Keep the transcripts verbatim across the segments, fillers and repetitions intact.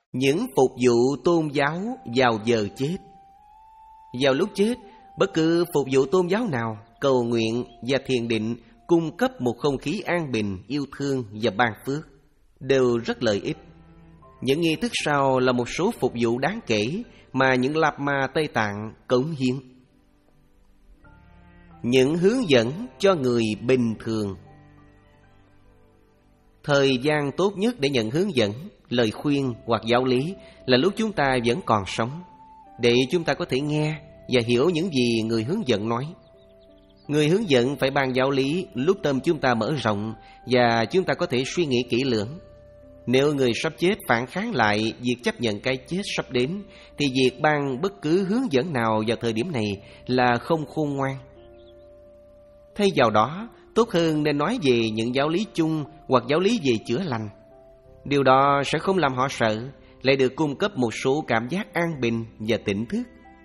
Những phục vụ tôn giáo vào giờ chết. Vào lúc chết, bất cứ phục vụ tôn giáo nào, cầu nguyện và thiền định cung cấp một không khí an bình, yêu thương và ban phước, đều rất lợi ích. Những nghi thức sau là một số phục vụ đáng kể mà những Lạt Ma Tây Tạng cống hiến. Những hướng dẫn cho người bình thường. Thời gian tốt nhất để nhận hướng dẫn, lời khuyên hoặc giáo lý là lúc chúng ta vẫn còn sống, để chúng ta có thể nghe và hiểu những gì người hướng dẫn nói. Người hướng dẫn phải ban giáo lý lúc tâm chúng ta mở rộng và chúng ta có thể suy nghĩ kỹ lưỡng. Nếu người sắp chết phản kháng lại việc chấp nhận cái chết sắp đến, thì việc ban bất cứ hướng dẫn nào vào thời điểm này là không khôn ngoan. Thay vào đó, tốt hơn nên nói về những giáo lý chung hoặc giáo lý về chữa lành. Điều đó sẽ không làm họ sợ, lại được cung cấp một số cảm giác an bình và tỉnh thức.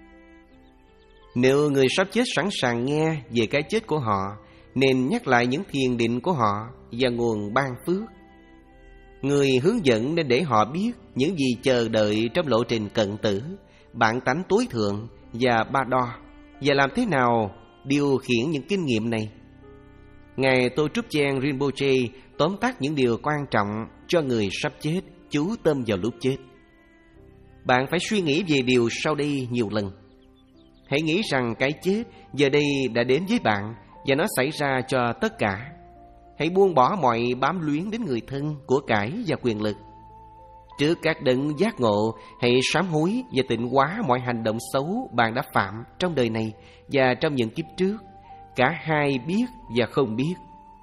Nếu người sắp chết sẵn sàng nghe về cái chết của họ, nên nhắc lại những thiền định của họ và nguồn ban phước. Người hướng dẫn nên để họ biết những gì chờ đợi trong lộ trình cận tử, bản tánh tối thượng và ba đo, và làm thế nào điều khiển những kinh nghiệm này. Ngài Tô Trúc Giang Rinpoche tóm tắt những điều quan trọng cho người sắp chết chú tâm vào lúc chết. Bạn phải suy nghĩ về điều sau đây nhiều lần. Hãy nghĩ rằng cái chết giờ đây đã đến với bạn và nó xảy ra cho tất cả. Hãy buông bỏ mọi bám luyến đến người thân, của cải và quyền lực. Trước các đấng giác ngộ, hãy sám hối và tịnh hóa mọi hành động xấu bạn đã phạm trong đời này và trong những kiếp trước, cả hai biết và không biết.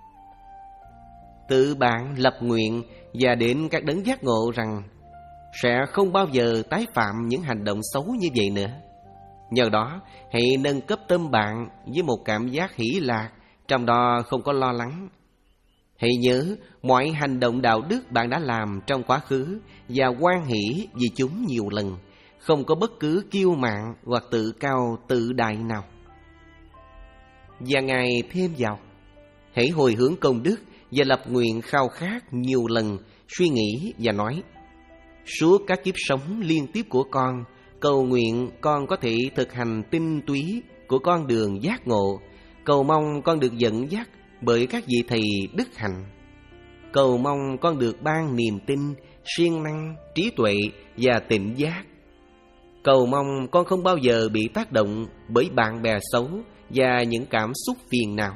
Tự bạn lập nguyện và đến các đấng giác ngộ rằng sẽ không bao giờ tái phạm những hành động xấu như vậy nữa. Nhờ đó, hãy nâng cấp tâm bạn với một cảm giác hỷ lạc, trong đó không có lo lắng. Hãy nhớ mọi hành động đạo đức bạn đã làm trong quá khứ và hoan hỷ vì chúng nhiều lần, không có bất cứ kiêu mạn hoặc tự cao tự đại nào. Và Ngài thêm vào, hãy hồi hướng công đức và lập nguyện khao khát nhiều lần, suy nghĩ và nói: suốt các kiếp sống liên tiếp của con, cầu nguyện con có thể thực hành tinh túy của con đường giác ngộ, cầu mong con được dẫn dắt bởi các vị thầy đức hạnh, cầu mong con được ban niềm tin, siêng năng, trí tuệ và tỉnh giác, cầu mong con không bao giờ bị tác động bởi bạn bè xấu và những cảm xúc phiền não.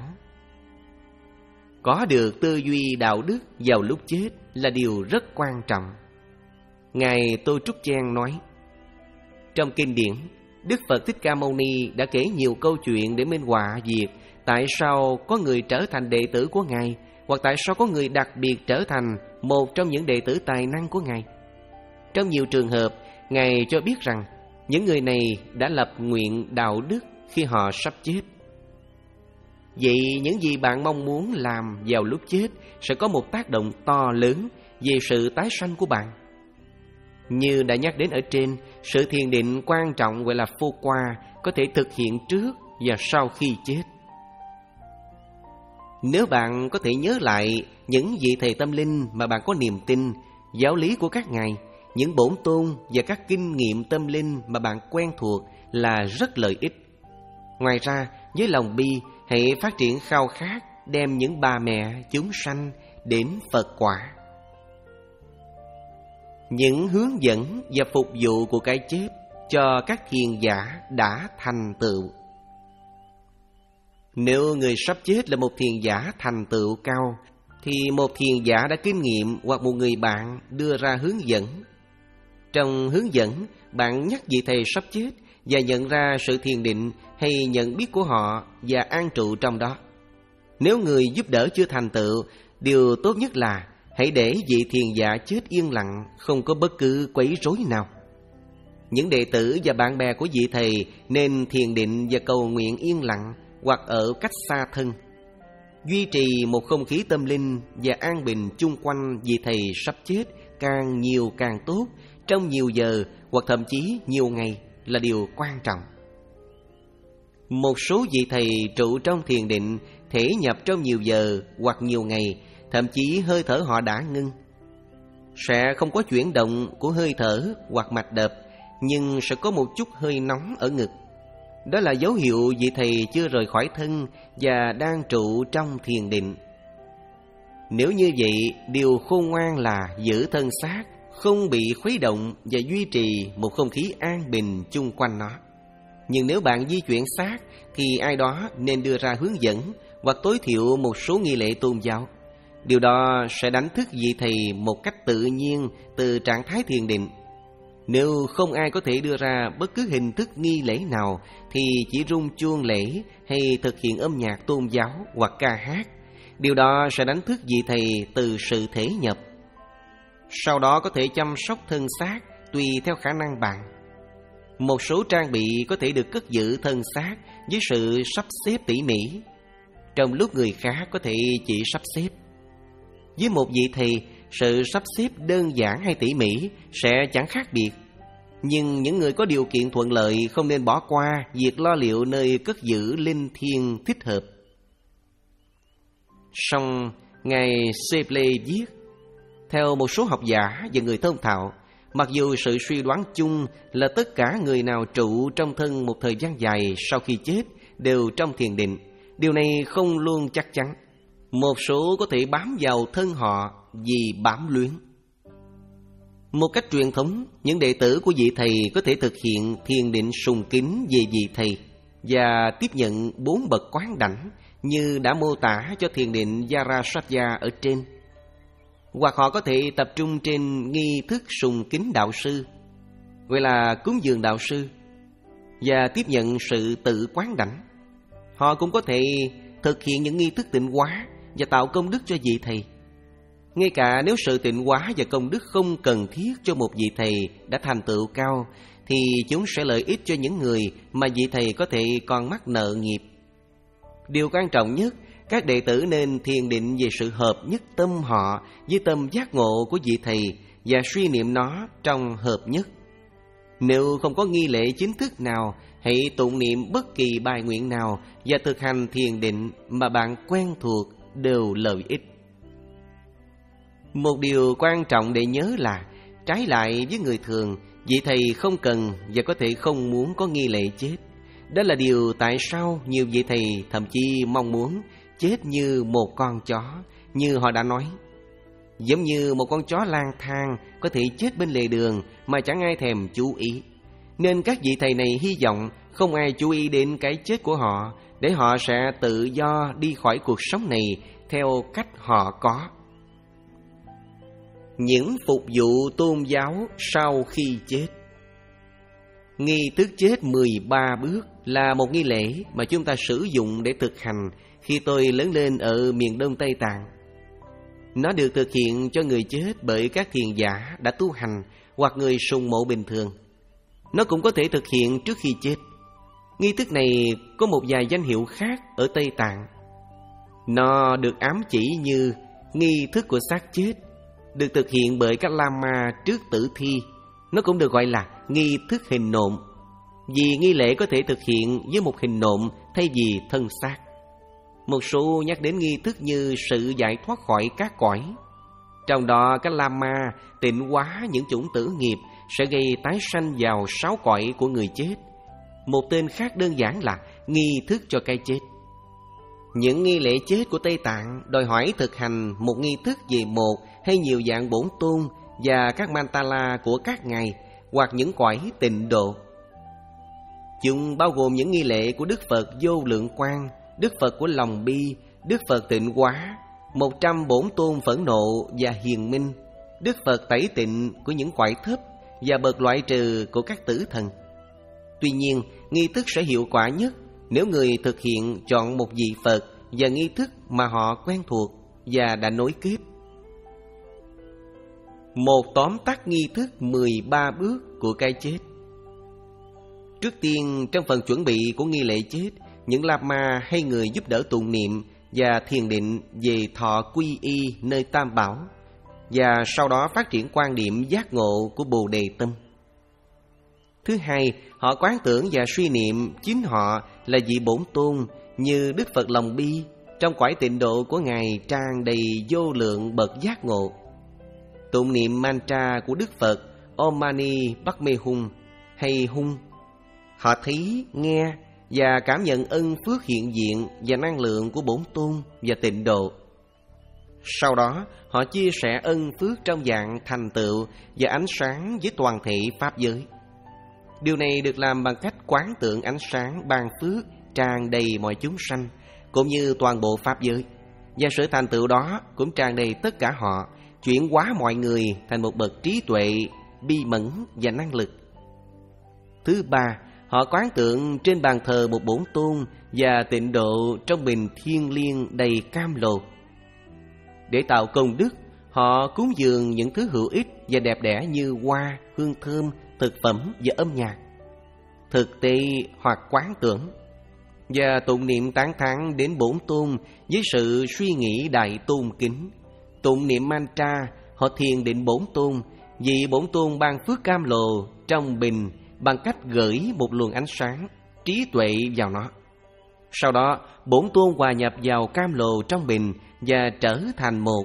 Có được tư duy đạo đức vào lúc chết là điều rất quan trọng. Ngài Tô Trúc Giang nói, trong kinh điển, Đức Phật Thích Ca Mâu Ni đã kể nhiều câu chuyện để minh họa việc tại sao có người trở thành đệ tử của Ngài, hoặc tại sao có người đặc biệt trở thành một trong những đệ tử tài năng của Ngài. Trong nhiều trường hợp, Ngài cho biết rằng những người này đã lập nguyện đạo đức khi họ sắp chết. Vậy những gì bạn mong muốn làm vào lúc chết sẽ có một tác động to lớn về sự tái sanh của bạn. Như đã nhắc đến ở trên, sự thiền định quan trọng gọi là phô qua có thể thực hiện trước và sau khi chết. Nếu bạn có thể nhớ lại những vị thầy tâm linh mà bạn có niềm tin, giáo lý của các ngài, những bổn tôn và các kinh nghiệm tâm linh mà bạn quen thuộc là rất lợi ích. Ngoài ra, với lòng bi, hãy phát triển khao khát đem những bà mẹ chúng sanh đến Phật quả. Những hướng dẫn và phục vụ của cái chết cho các thiền giả đã thành tựu. Nếu người sắp chết là một thiền giả thành tựu cao, thì một thiền giả đã kinh nghiệm hoặc một người bạn đưa ra hướng dẫn. Trong hướng dẫn, bạn nhắc vị thầy sắp chết và nhận ra sự thiền định hay nhận biết của họ và an trụ trong đó. Nếu người giúp đỡ chưa thành tựu, điều tốt nhất là hãy để vị thiền giả chết yên lặng, không có bất cứ quấy rối nào. Những đệ tử và bạn bè của vị thầy nên thiền định và cầu nguyện yên lặng hoặc ở cách xa thân. Duy trì một không khí tâm linh và an bình chung quanh vị thầy sắp chết càng nhiều càng tốt, trong nhiều giờ hoặc thậm chí nhiều ngày là điều quan trọng. Một số vị thầy trụ trong thiền định thể nhập trong nhiều giờ hoặc nhiều ngày, thậm chí hơi thở họ đã ngưng. sẽ không có chuyển động của hơi thở hoặc mạch đập, nhưng sẽ có một chút hơi nóng ở ngực. Đó là dấu hiệu vị thầy chưa rời khỏi thân và đang trụ trong thiền định. Nếu như vậy, điều khôn ngoan là giữ thân xác, không bị khuấy động và duy trì một không khí an bình chung quanh nó. Nhưng nếu bạn di chuyển xác thì ai đó nên đưa ra hướng dẫn hoặc tối thiểu một số nghi lễ tôn giáo. Điều đó sẽ đánh thức vị thầy một cách tự nhiên từ trạng thái thiền định. Nếu không ai có thể đưa ra bất cứ hình thức nghi lễ nào thì chỉ rung chuông lễ hay thực hiện âm nhạc tôn giáo hoặc ca hát. Điều đó sẽ đánh thức vị thầy từ sự thể nhập. Sau đó có thể chăm sóc thân xác tùy theo khả năng bạn. Một số trang bị có thể được cất giữ thân xác với sự sắp xếp tỉ mỉ, trong lúc người khác có thể chỉ sắp xếp. Với một vị thầy, sự sắp xếp đơn giản hay tỉ mỉ sẽ chẳng khác biệt. Nhưng những người có điều kiện thuận lợi không nên bỏ qua việc lo liệu nơi cất giữ linh thiêng thích hợp. Song Ngài Shapley viết, theo một số học giả và người thông thạo, mặc dù sự suy đoán chung là tất cả người nào trụ trong thân một thời gian dài sau khi chết đều trong thiền định, điều này không luôn chắc chắn. Một số có thể bám vào thân họ vì bám luyến. Một cách truyền thống, những đệ tử của vị thầy có thể thực hiện thiền định sùng kính về vị thầy và tiếp nhận bốn bậc quán đảnh như đã mô tả cho thiền định Yarasatya ở trên. Hoặc họ có thể tập trung trên nghi thức sùng kính đạo sư, gọi là cúng dường đạo sư, và tiếp nhận sự tự quán đảnh. Họ cũng có thể thực hiện những nghi thức tịnh hóa và tạo công đức cho vị thầy. Ngay cả nếu sự tịnh hóa và công đức không cần thiết cho một vị thầy đã thành tựu cao, thì chúng sẽ lợi ích cho những người mà vị thầy có thể còn mắc nợ nghiệp. Điều quan trọng nhất, các đệ tử nên thiền định về sự hợp nhất tâm họ với tâm giác ngộ của vị thầy và suy niệm nó trong hợp nhất. Nếu không có nghi lễ chính thức nào, hãy tụng niệm bất kỳ bài nguyện nào và thực hành thiền định mà bạn quen thuộc đều lợi ích. Một điều quan trọng để nhớ là, trái lại với người thường, vị thầy không cần và có thể không muốn có nghi lễ chết. Đó là điều tại sao nhiều vị thầy thậm chí mong muốn chết như một con chó, như họ đã nói. Giống như một con chó lang thang có thể chết bên lề đường mà chẳng ai thèm chú ý. Nên các vị thầy này hy vọng không ai chú ý đến cái chết của họ, để họ sẽ tự do đi khỏi cuộc sống này theo cách họ có. Những phục vụ tôn giáo sau khi chết. Nghi thức chết mười ba bước là một nghi lễ mà chúng ta sử dụng để thực hành khi tôi lớn lên ở miền Đông Tây Tạng. Nó được thực hiện cho người chết bởi các thiền giả đã tu hành hoặc người sùng mộ bình thường. Nó cũng có thể thực hiện trước khi chết. Nghi thức này có một vài danh hiệu khác ở Tây Tạng. Nó được ám chỉ như nghi thức của xác chết, được thực hiện bởi các lama trước tử thi. Nó cũng được gọi là nghi thức hình nộm, vì nghi lễ có thể thực hiện với một hình nộm thay vì thân xác. Một số nhắc đến nghi thức như sự giải thoát khỏi các cõi. Trong đó các lama tịnh hóa những chủng tử nghiệp sẽ gây tái sanh vào sáu cõi của người chết. Một tên khác đơn giản là nghi thức cho cái chết. Những nghi lễ chết của Tây Tạng đòi hỏi thực hành một nghi thức về một hay nhiều dạng bổn tôn và các mantala của các ngài hoặc những cõi tịnh độ. Chúng bao gồm những nghi lễ của Đức Phật Vô Lượng Quang, Đức Phật của Lòng Bi, Đức Phật Tịnh Hóa, một trăm bổn tôn Phẫn Nộ và Hiền Minh, Đức Phật Tẩy Tịnh của những cõi thấp và bậc loại trừ của các tử thần. Tuy nhiên, nghi thức sẽ hiệu quả nhất nếu người thực hiện chọn một vị Phật và nghi thức mà họ quen thuộc và đã nối kết. Một tóm tắt nghi thức mười ba bước của cái chết. Trước tiên, trong phần chuẩn bị của nghi lễ chết, những lama hay người giúp đỡ tụng niệm và thiền định về thọ quy y nơi Tam Bảo, và sau đó phát triển quan điểm giác ngộ của Bồ Đề Tâm. Thứ hai, họ quán tưởng và suy niệm chính họ là vị bổn tôn như Đức Phật Lòng Bi, trong cõi tịnh độ của Ngài tràn đầy vô lượng bậc giác ngộ. tụng niệm mantra của Đức Phật Om Mani Padme Hum hay Hum, họ thấy, nghe và cảm nhận ân phước hiện diện và năng lượng của Bổn Tôn và tịnh độ. Sau đó, họ chia sẻ ân phước trong dạng thành tựu và ánh sáng với toàn thể Pháp giới. Điều này được làm bằng cách quán tưởng ánh sáng ban phước tràn đầy mọi chúng sanh, cũng như toàn bộ Pháp giới. Và sự thành tựu đó cũng tràn đầy tất cả họ, chuyển hóa mọi người thành một bậc trí tuệ, bi mẫn và năng lực. Thứ ba, họ quán tượng trên bàn thờ một Bổn Tôn và tịnh độ trong bình thiêng liêng đầy cam lồ. Để tạo công đức, họ cúng dường những thứ hữu ích và đẹp đẽ như hoa, hương thơm, thực phẩm và âm nhạc, thực tế hoặc quán tưởng, và tụng niệm tán thán đến Bổn Tôn với sự suy nghĩ đại tôn kính. Tụng niệm mantra, họ thiền định Bổn Tôn, vì Bổn Tôn ban phước cam lồ trong bình bằng cách gửi một luồng ánh sáng, trí tuệ vào nó. Sau đó, Bổn Tôn hòa nhập vào cam lồ trong bình và trở thành một.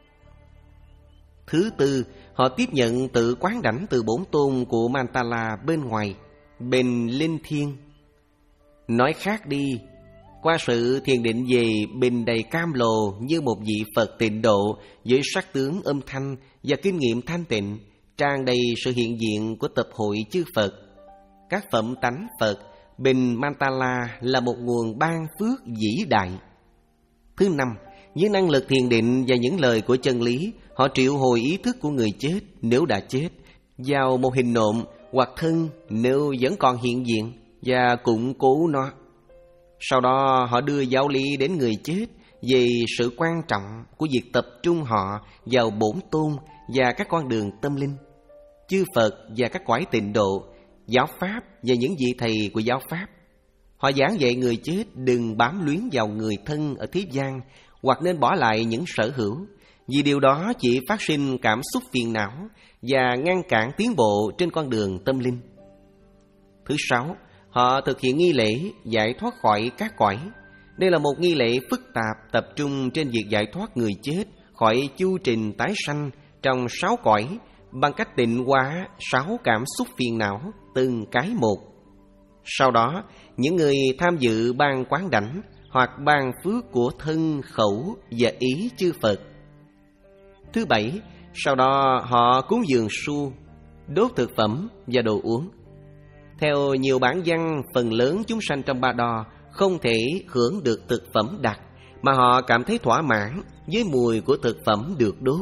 Thứ tư, họ tiếp nhận tự quán đảnh từ Bổn Tôn của Mantala bên ngoài, bình linh thiêng. Nói khác đi, qua sự thiền định về bình đầy cam lồ như một vị Phật tịnh độ với sắc tướng âm thanh và kinh nghiệm thanh tịnh, tràn đầy sự hiện diện của tập hội chư Phật, các phẩm tánh Phật, bình Mantala là một nguồn ban phước vĩ đại. Thứ năm, với năng lực thiền định và những lời của chân lý, họ triệu hồi ý thức của người chết nếu đã chết vào một hình nộm hoặc thân nếu vẫn còn hiện diện và củng cố nó. Sau đó họ đưa giáo lý đến người chết về sự quan trọng của việc tập trung họ vào Bổn Tôn và các con đường tâm linh, chư Phật và các cõi tịnh độ, giáo pháp và những vị thầy của giáo pháp. Họ giảng dạy người chết đừng bám luyến vào người thân ở thế gian, hoặc nên bỏ lại những sở hữu, vì điều đó chỉ phát sinh cảm xúc phiền não và ngăn cản tiến bộ trên con đường tâm linh. Thứ sáu, họ thực hiện nghi lễ giải thoát khỏi các cõi. Đây là một nghi lễ phức tạp tập trung trên việc giải thoát người chết khỏi chu trình tái sanh trong sáu cõi bằng cách tịnh hóa sáu cảm xúc phiền não từng cái một. Sau đó, những người tham dự ban quán đảnh hoặc ban phước của thân, khẩu và ý chư Phật. Thứ bảy, sau đó họ cúng dường su, đốt thực phẩm và đồ uống. Theo nhiều bản văn, phần lớn chúng sanh trong Ba Đo không thể hưởng được thực phẩm đặc, mà họ cảm thấy thỏa mãn với mùi của thực phẩm được đốt.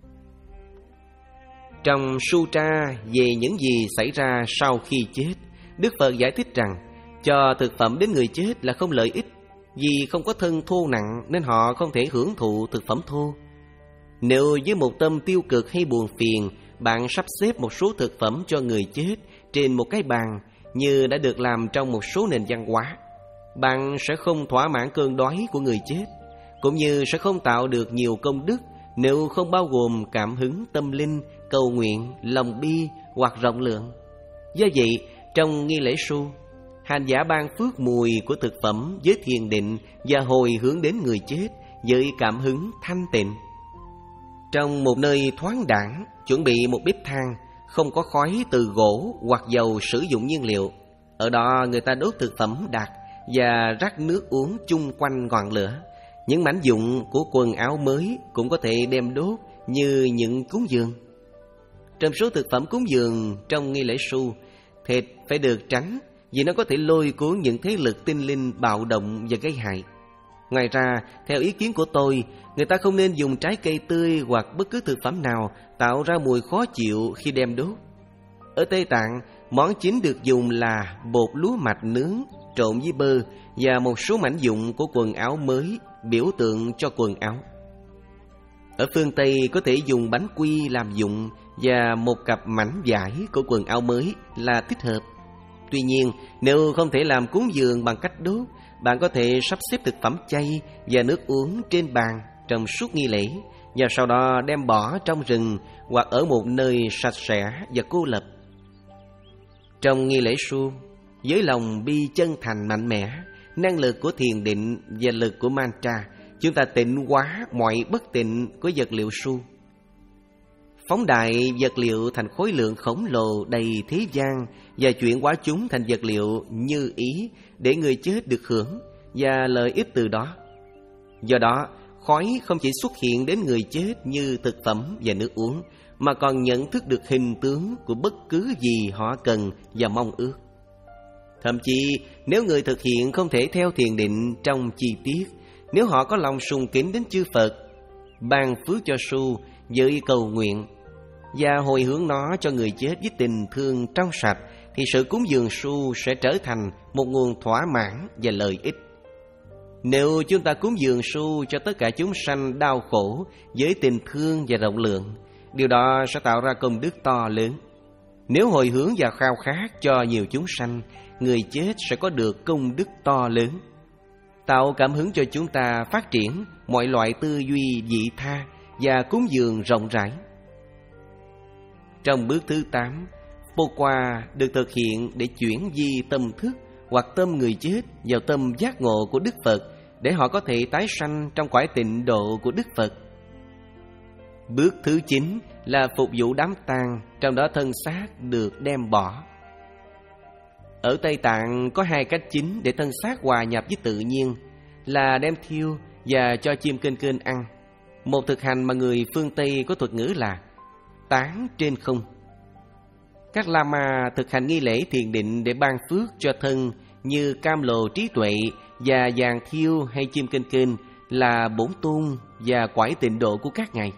Trong Sutra về những gì xảy ra sau khi chết, Đức Phật giải thích rằng cho thực phẩm đến người chết là không lợi ích, vì không có thân thô nặng nên họ không thể hưởng thụ thực phẩm thô. Nếu với một tâm tiêu cực hay buồn phiền, bạn sắp xếp một số thực phẩm cho người chết trên một cái bàn như đã được làm trong một số nền văn hóa, bạn sẽ không thỏa mãn cơn đói của người chết, cũng như sẽ không tạo được nhiều công đức nếu không bao gồm cảm hứng tâm linh, cầu nguyện, lòng bi hoặc rộng lượng. Do vậy, trong nghi lễ su, hành giả ban phước mùi của thực phẩm với thiền định và hồi hướng đến người chết với cảm hứng thanh tịnh. Trong một nơi thoáng đãng, chuẩn bị một bếp than không có khói từ gỗ hoặc dầu sử dụng nhiên liệu. Ở đó người ta đốt thực phẩm đặc và rắc nước uống chung quanh ngọn lửa. Những mảnh vụn của quần áo mới cũng có thể đem đốt như những cúng dường. Trong số thực phẩm cúng dường trong nghi lễ su, thịt phải được tránh vì nó có thể lôi cuốn những thế lực tinh linh bạo động và gây hại. Ngoài ra, theo ý kiến của tôi, người ta không nên dùng trái cây tươi hoặc bất cứ thực phẩm nào tạo ra mùi khó chịu khi đem đốt. Ở Tây Tạng, món chính được dùng là bột lúa mạch nướng trộn với bơ và một số mảnh vụn của quần áo mới biểu tượng cho quần áo. Ở phương Tây có thể dùng bánh quy làm vụn và một cặp mảnh vải của quần áo mới là thích hợp. Tuy nhiên, nếu không thể làm cúng dường bằng cách đốt, bạn có thể sắp xếp thực phẩm chay và nước uống trên bàn trong suốt nghi lễ, và sau đó đem bỏ trong rừng hoặc ở một nơi sạch sẽ và cô lập. Trong nghi lễ su, với lòng bi chân thành mạnh mẽ, năng lực của thiền định và lực của mantra, chúng ta tịnh hóa mọi bất tịnh của vật liệu su. phóng đại vật liệu thành khối lượng khổng lồ đầy thế gian và chuyển hóa chúng thành vật liệu như ý để người chết được hưởng và lợi ích từ đó. Do đó, khói không chỉ xuất hiện đến người chết như thực phẩm và nước uống, mà còn nhận thức được hình tướng của bất cứ gì họ cần và mong ước. Thậm chí, nếu người thực hiện không thể theo thiền định trong chi tiết, nếu họ có lòng sùng kính đến chư Phật, ban phước cho su với cầu nguyện và hồi hướng nó cho người chết với tình thương trong sạch, thì sự cúng dường su sẽ trở thành một nguồn thỏa mãn và lợi ích. Nếu chúng ta cúng dường su cho tất cả chúng sanh đau khổ với tình thương và rộng lượng, điều đó sẽ tạo ra công đức to lớn. Nếu hồi hướng và khao khát cho nhiều chúng sanh, người chết sẽ có được công đức to lớn, tạo cảm hứng cho chúng ta phát triển mọi loại tư duy vị tha và cúng dường rộng rãi. Trong bước thứ tám, Phổ Qua được thực hiện để chuyển di tâm thức hoặc tâm người chết vào tâm giác ngộ của Đức Phật, để họ có thể tái sanh trong cõi tịnh độ của Đức Phật. Bước thứ chín là phục vụ đám tang, trong đó thân xác được đem bỏ. Ở Tây Tạng có hai cách chính để thân xác hòa nhập với tự nhiên, là đem thiêu và cho chim kênh kênh ăn. Một thực hành mà người phương Tây có thuật ngữ là tán trên không. Các Lama thực hành nghi lễ thiền định để ban phước cho thân như cam lồ trí tuệ và vàng thiêu hay chim kênh kênh là bổn tôn và quải tịnh độ của các ngài.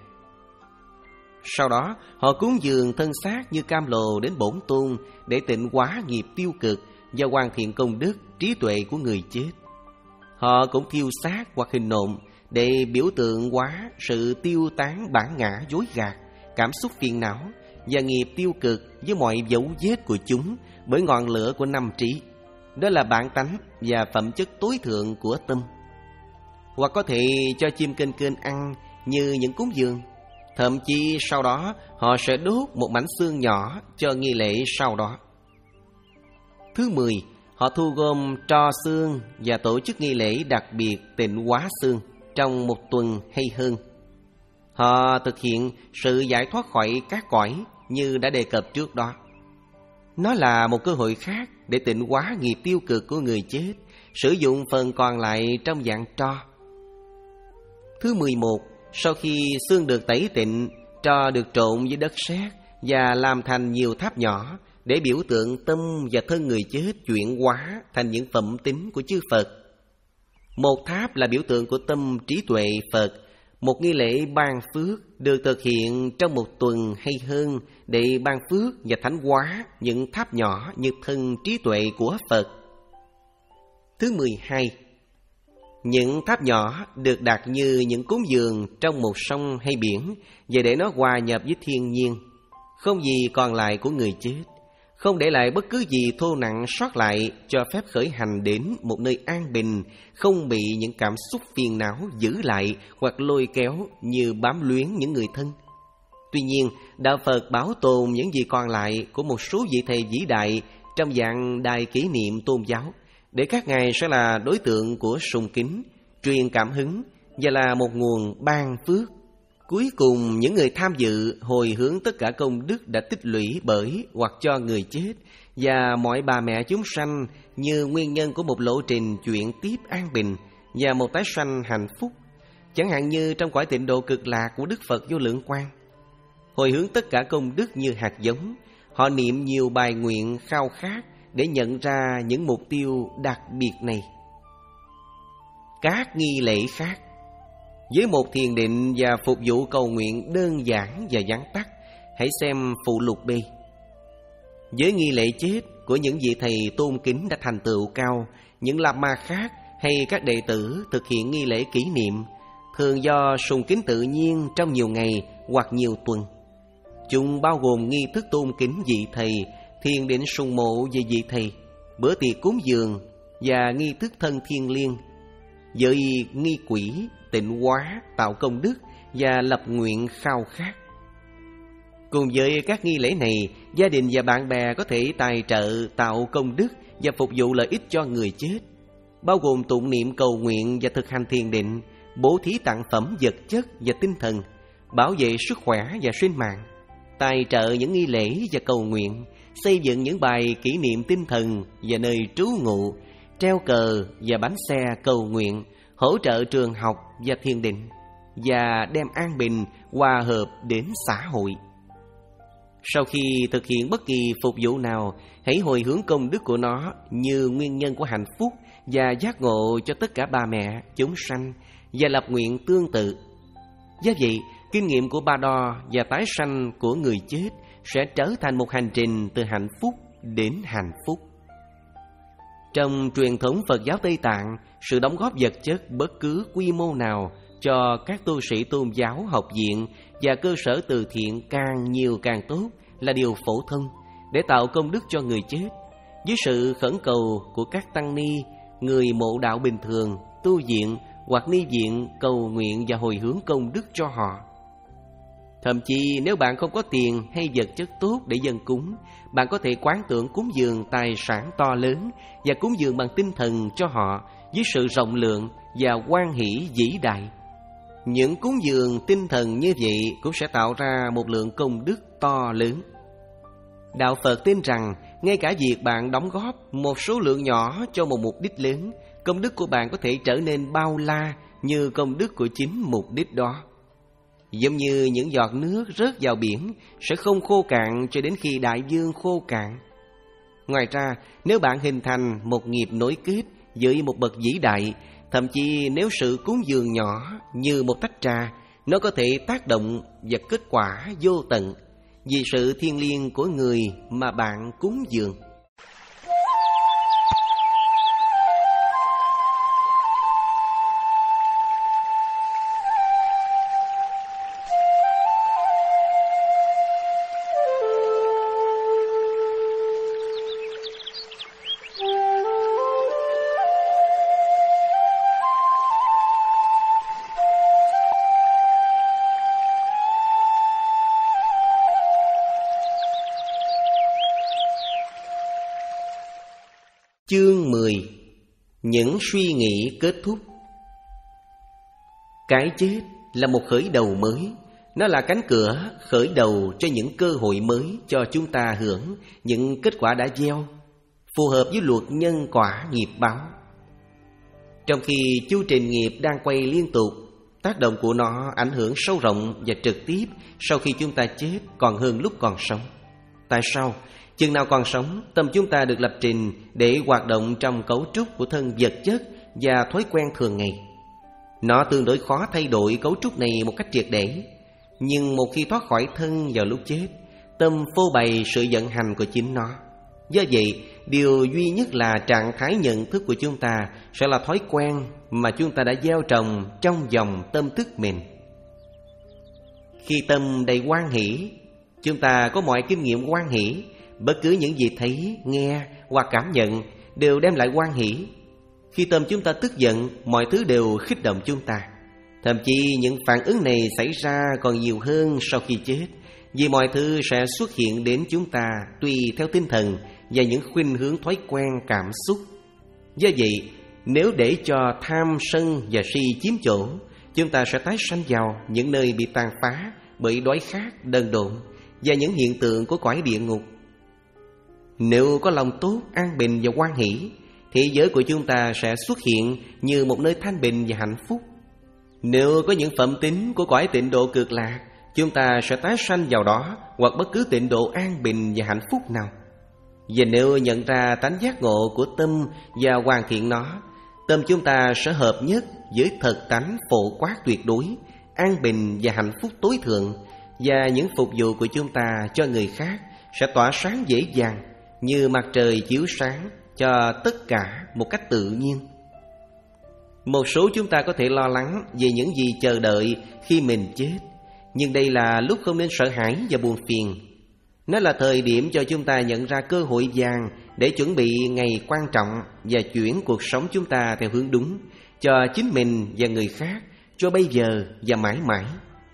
Sau đó, họ cúng dường thân xác như cam lồ đến bổn tôn để tịnh hóa nghiệp tiêu cực và hoàn thiện công đức trí tuệ của người chết. Họ cũng thiêu xác hoặc hình nộm để biểu tượng hóa sự tiêu tán bản ngã dối gạt, cảm xúc phiền não và nghiệp tiêu cực với mọi dấu vết của chúng bởi ngọn lửa của năm trí. Đó là bản tánh và phẩm chất tối thượng của tâm. Hoặc có thể cho chim kênh kênh ăn như những cúng dường. Thậm chí sau đó họ sẽ đốt một mảnh xương nhỏ cho nghi lễ sau đó. Thứ mười, họ thu gom tro xương và tổ chức nghi lễ đặc biệt tịnh hóa xương trong một tuần hay hơn. Họ thực hiện sự giải thoát khỏi các cõi như đã đề cập trước đó. Nó là một cơ hội khác để tịnh hóa nghiệp tiêu cực của người chết, sử dụng phần còn lại trong dạng tro. Thứ mười một, sau khi xương được tẩy tịnh, tro được trộn với đất sét và làm thành nhiều tháp nhỏ để biểu tượng tâm và thân người chết chuyển hóa thành những phẩm tính của chư Phật. Một tháp là biểu tượng của tâm trí tuệ Phật. Một nghi lễ ban phước được thực hiện trong một tuần hay hơn để ban phước và thánh hóa những tháp nhỏ như thân trí tuệ của Phật. Thứ mười hai, những tháp nhỏ được đặt như những cúng dường trong một sông hay biển, và để nó hòa nhập với thiên nhiên, không gì còn lại của người chết, không để lại bất cứ gì thô nặng sót lại, cho phép khởi hành đến một nơi an bình, không bị những cảm xúc phiền não giữ lại hoặc lôi kéo như bám luyến những người thân. Tuy nhiên, Đạo Phật bảo tồn những gì còn lại của một số vị thầy vĩ đại trong dạng đài kỷ niệm tôn giáo, để các ngài sẽ là đối tượng của sùng kính, truyền cảm hứng và là một nguồn ban phước. Cuối cùng, những người tham dự hồi hướng tất cả công đức đã tích lũy bởi hoặc cho người chết và mọi bà mẹ chúng sanh như nguyên nhân của một lộ trình chuyển tiếp an bình và một tái sanh hạnh phúc, chẳng hạn như trong cõi tịnh độ cực lạc của Đức Phật Vô Lượng Quang. Hồi hướng tất cả công đức như hạt giống, họ niệm nhiều bài nguyện khao khát để nhận ra những mục tiêu đặc biệt này. Các nghi lễ khác với một thiền định và phục vụ cầu nguyện đơn giản và vắn tắt, hãy xem phụ lục B. Với nghi lễ chết của những vị thầy tôn kính đã thành tựu cao, những Lama khác hay các đệ tử thực hiện nghi lễ kỷ niệm, thường do sùng kính tự nhiên trong nhiều ngày hoặc nhiều tuần. Chúng bao gồm nghi thức tôn kính vị thầy, thiền định sùng mộ về vị thầy, bữa tiệc cúng dường và nghi thức thân thiêng liêng, với nghi quỷ, tịnh hóa, tạo công đức và lập nguyện khao khát. Cùng với các nghi lễ này, gia đình và bạn bè có thể tài trợ tạo công đức và phục vụ lợi ích cho người chết, bao gồm tụng niệm cầu nguyện và thực hành thiền định, bố thí tặng phẩm vật chất và tinh thần, bảo vệ sức khỏe và sinh mạng, tài trợ những nghi lễ và cầu nguyện, xây dựng những bài kỷ niệm tinh thần và nơi trú ngụ, treo cờ và bánh xe cầu nguyện, hỗ trợ trường học và thiền định, và đem an bình, hòa hợp đến xã hội. Sau khi thực hiện bất kỳ phục vụ nào, hãy hồi hướng công đức của nó như nguyên nhân của hạnh phúc và giác ngộ cho tất cả bà mẹ, chúng sanh, và lập nguyện tương tự. Do vậy, kinh nghiệm của Ba Đo và tái sanh của người chết sẽ trở thành một hành trình từ hạnh phúc đến hạnh phúc. Trong truyền thống Phật giáo Tây Tạng, sự đóng góp vật chất bất cứ quy mô nào cho các tu sĩ tôn giáo, học viện và cơ sở từ thiện càng nhiều càng tốt là điều phổ thông để tạo công đức cho người chết. Dưới sự khẩn cầu của các tăng ni, người mộ đạo bình thường, tu viện hoặc ni viện cầu nguyện và hồi hướng công đức cho họ. Thậm chí nếu bạn không có tiền hay vật chất tốt để dâng cúng, bạn có thể quán tưởng cúng dường tài sản to lớn và cúng dường bằng tinh thần cho họ với sự rộng lượng và hoan hỷ vĩ đại. Những cúng dường tinh thần như vậy cũng sẽ tạo ra một lượng công đức to lớn. Đạo Phật tin rằng ngay cả việc bạn đóng góp một số lượng nhỏ cho một mục đích lớn, công đức của bạn có thể trở nên bao la như công đức của chính mục đích đó. Giống như những giọt nước rớt vào biển sẽ không khô cạn cho đến khi đại dương khô cạn. Ngoài ra, nếu bạn hình thành một nghiệp nối kết với một bậc vĩ đại, thậm chí nếu sự cúng dường nhỏ như một tách trà, nó có thể tác động và kết quả vô tận vì sự thiêng liêng của người mà bạn cúng dường. Chương mười. Những suy nghĩ kết thúc. Cái chết là một khởi đầu mới. Nó là cánh cửa khởi đầu cho những cơ hội mới cho chúng ta hưởng những kết quả đã gieo, phù hợp với luật nhân quả nghiệp báo. Trong khi chu trình nghiệp đang quay liên tục, tác động của nó ảnh hưởng sâu rộng và trực tiếp sau khi chúng ta chết còn hơn lúc còn sống. Tại sao? Chừng nào còn sống, tâm chúng ta được lập trình để hoạt động trong cấu trúc của thân vật chất và thói quen thường ngày. Nó tương đối khó thay đổi cấu trúc này một cách triệt để. Nhưng một khi thoát khỏi thân vào lúc chết, tâm phô bày sự vận hành của chính nó. Do vậy, điều duy nhất là trạng thái nhận thức của chúng ta sẽ là thói quen mà chúng ta đã gieo trồng trong dòng tâm thức mình. Khi tâm đầy hoan hỷ, chúng ta có mọi kinh nghiệm hoan hỷ. Bất cứ những gì thấy, nghe hoặc cảm nhận đều đem lại hoan hỷ. Khi tâm chúng ta tức giận, mọi thứ đều khích động chúng ta. Thậm chí những phản ứng này xảy ra còn nhiều hơn sau khi chết, vì mọi thứ sẽ xuất hiện đến chúng ta tùy theo tinh thần và những khuynh hướng thói quen cảm xúc. Do vậy, nếu để cho tham, sân và si chiếm chỗ, chúng ta sẽ tái sanh vào những nơi bị tàn phá bởi đói khát, đần độn và những hiện tượng của cõi địa ngục. Nếu có lòng tốt, an bình và hoan hỷ, thế giới của chúng ta sẽ xuất hiện như một nơi thanh bình và hạnh phúc. Nếu có những phẩm tính của cõi tịnh độ cực lạc, chúng ta sẽ tái sanh vào đó hoặc bất cứ tịnh độ an bình và hạnh phúc nào. Và nếu nhận ra tánh giác ngộ của tâm và hoàn thiện nó, tâm chúng ta sẽ hợp nhất với thật tánh phổ quát tuyệt đối, an bình và hạnh phúc tối thượng, và những phục vụ của chúng ta cho người khác sẽ tỏa sáng dễ dàng như mặt trời chiếu sáng cho tất cả một cách tự nhiên. Một số chúng ta có thể lo lắng về những gì chờ đợi khi mình chết, nhưng đây là lúc không nên sợ hãi và buồn phiền. Nó là thời điểm cho chúng ta nhận ra cơ hội vàng để chuẩn bị ngày quan trọng và chuyển cuộc sống chúng ta theo hướng đúng cho chính mình và người khác, cho bây giờ và mãi mãi.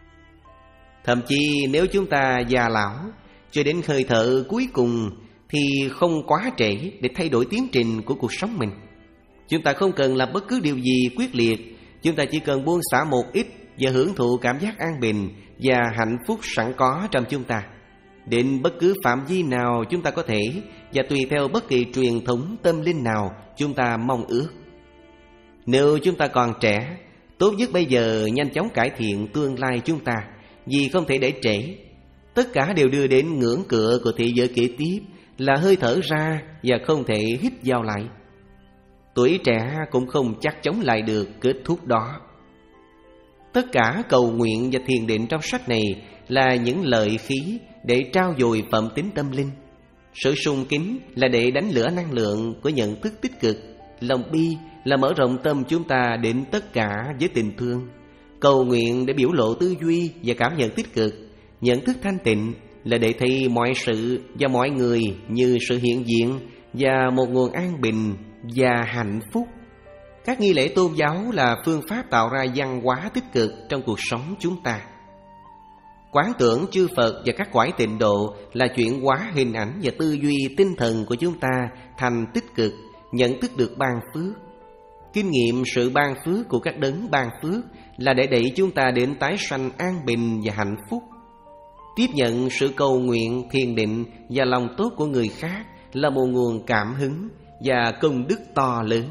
Thậm chí nếu chúng ta già lão cho đến hơi thở cuối cùng thì không quá trễ để thay đổi tiến trình của cuộc sống mình. Chúng ta không cần làm bất cứ điều gì quyết liệt. Chúng ta chỉ cần buông xả một ít và hưởng thụ cảm giác an bình và hạnh phúc sẵn có trong chúng ta. đến bất cứ phạm vi nào chúng ta có thể, và tùy theo bất kỳ truyền thống tâm linh nào chúng ta mong ước. Nếu chúng ta còn trẻ, tốt nhất bây giờ nhanh chóng cải thiện tương lai chúng ta, vì không thể để trễ. Tất cả đều đưa đến ngưỡng cửa của thế giới kế tiếp là hơi thở ra và không thể hít vào lại. Tuổi trẻ cũng không chắc chống lại được kết thúc đó. Tất cả cầu nguyện và thiền định trong sách này là những lợi khí để trao dồi phẩm tính tâm linh. Sự sùng kính là để đánh lửa năng lượng của nhận thức tích cực. Lòng bi là mở rộng tâm chúng ta đến tất cả với tình thương. Cầu nguyện để biểu lộ tư duy và cảm nhận tích cực. Nhận thức thanh tịnh là để thấy mọi sự và mọi người như sự hiện diện và một nguồn an bình và hạnh phúc. Các nghi lễ tôn giáo là phương pháp tạo ra văn hóa tích cực trong cuộc sống chúng ta. Quán tưởng chư Phật và các cõi tịnh độ là chuyển hóa hình ảnh và tư duy tinh thần của chúng ta thành tích cực, nhận thức được ban phước. Kinh nghiệm sự ban phước của các đấng ban phước là để đẩy chúng ta đến tái sanh an bình và hạnh phúc. Tiếp nhận sự cầu nguyện, thiền định và lòng tốt của người khác là một nguồn cảm hứng và công đức to lớn.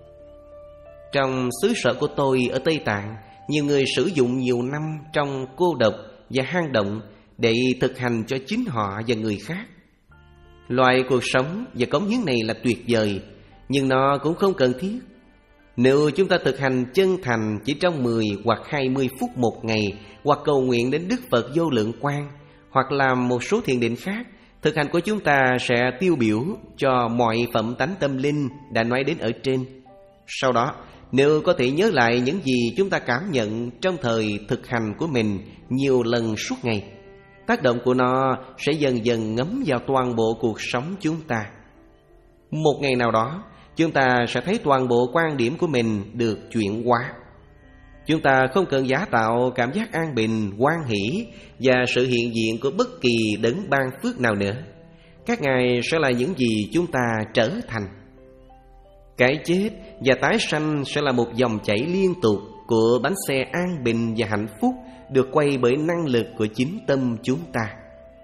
Trong xứ sở của tôi ở Tây Tạng, nhiều người sử dụng nhiều năm trong cô độc và hang động để thực hành cho chính họ và người khác. Loại cuộc sống và cống hiến này là tuyệt vời, nhưng nó cũng không cần thiết. Nếu chúng ta thực hành chân thành chỉ trong mười hoặc hai mươi phút một ngày, hoặc cầu nguyện đến Đức Phật Vô Lượng Quang, hoặc làm một số thiền định khác, thực hành của chúng ta sẽ tiêu biểu cho mọi phẩm tánh tâm linh đã nói đến ở trên. Sau đó, nếu có thể nhớ lại những gì chúng ta cảm nhận trong thời thực hành của mình nhiều lần suốt ngày, tác động của nó sẽ dần dần ngấm vào toàn bộ cuộc sống chúng ta. Một ngày nào đó, chúng ta sẽ thấy toàn bộ quan điểm của mình được chuyển hóa. Chúng ta không cần giả tạo cảm giác an bình, hoan hỷ và sự hiện diện của bất kỳ đấng ban phước nào nữa. Các ngài sẽ là những gì chúng ta trở thành. Cái chết và tái sanh sẽ là một dòng chảy liên tục của bánh xe an bình và hạnh phúc được quay bởi năng lực của chính tâm chúng ta.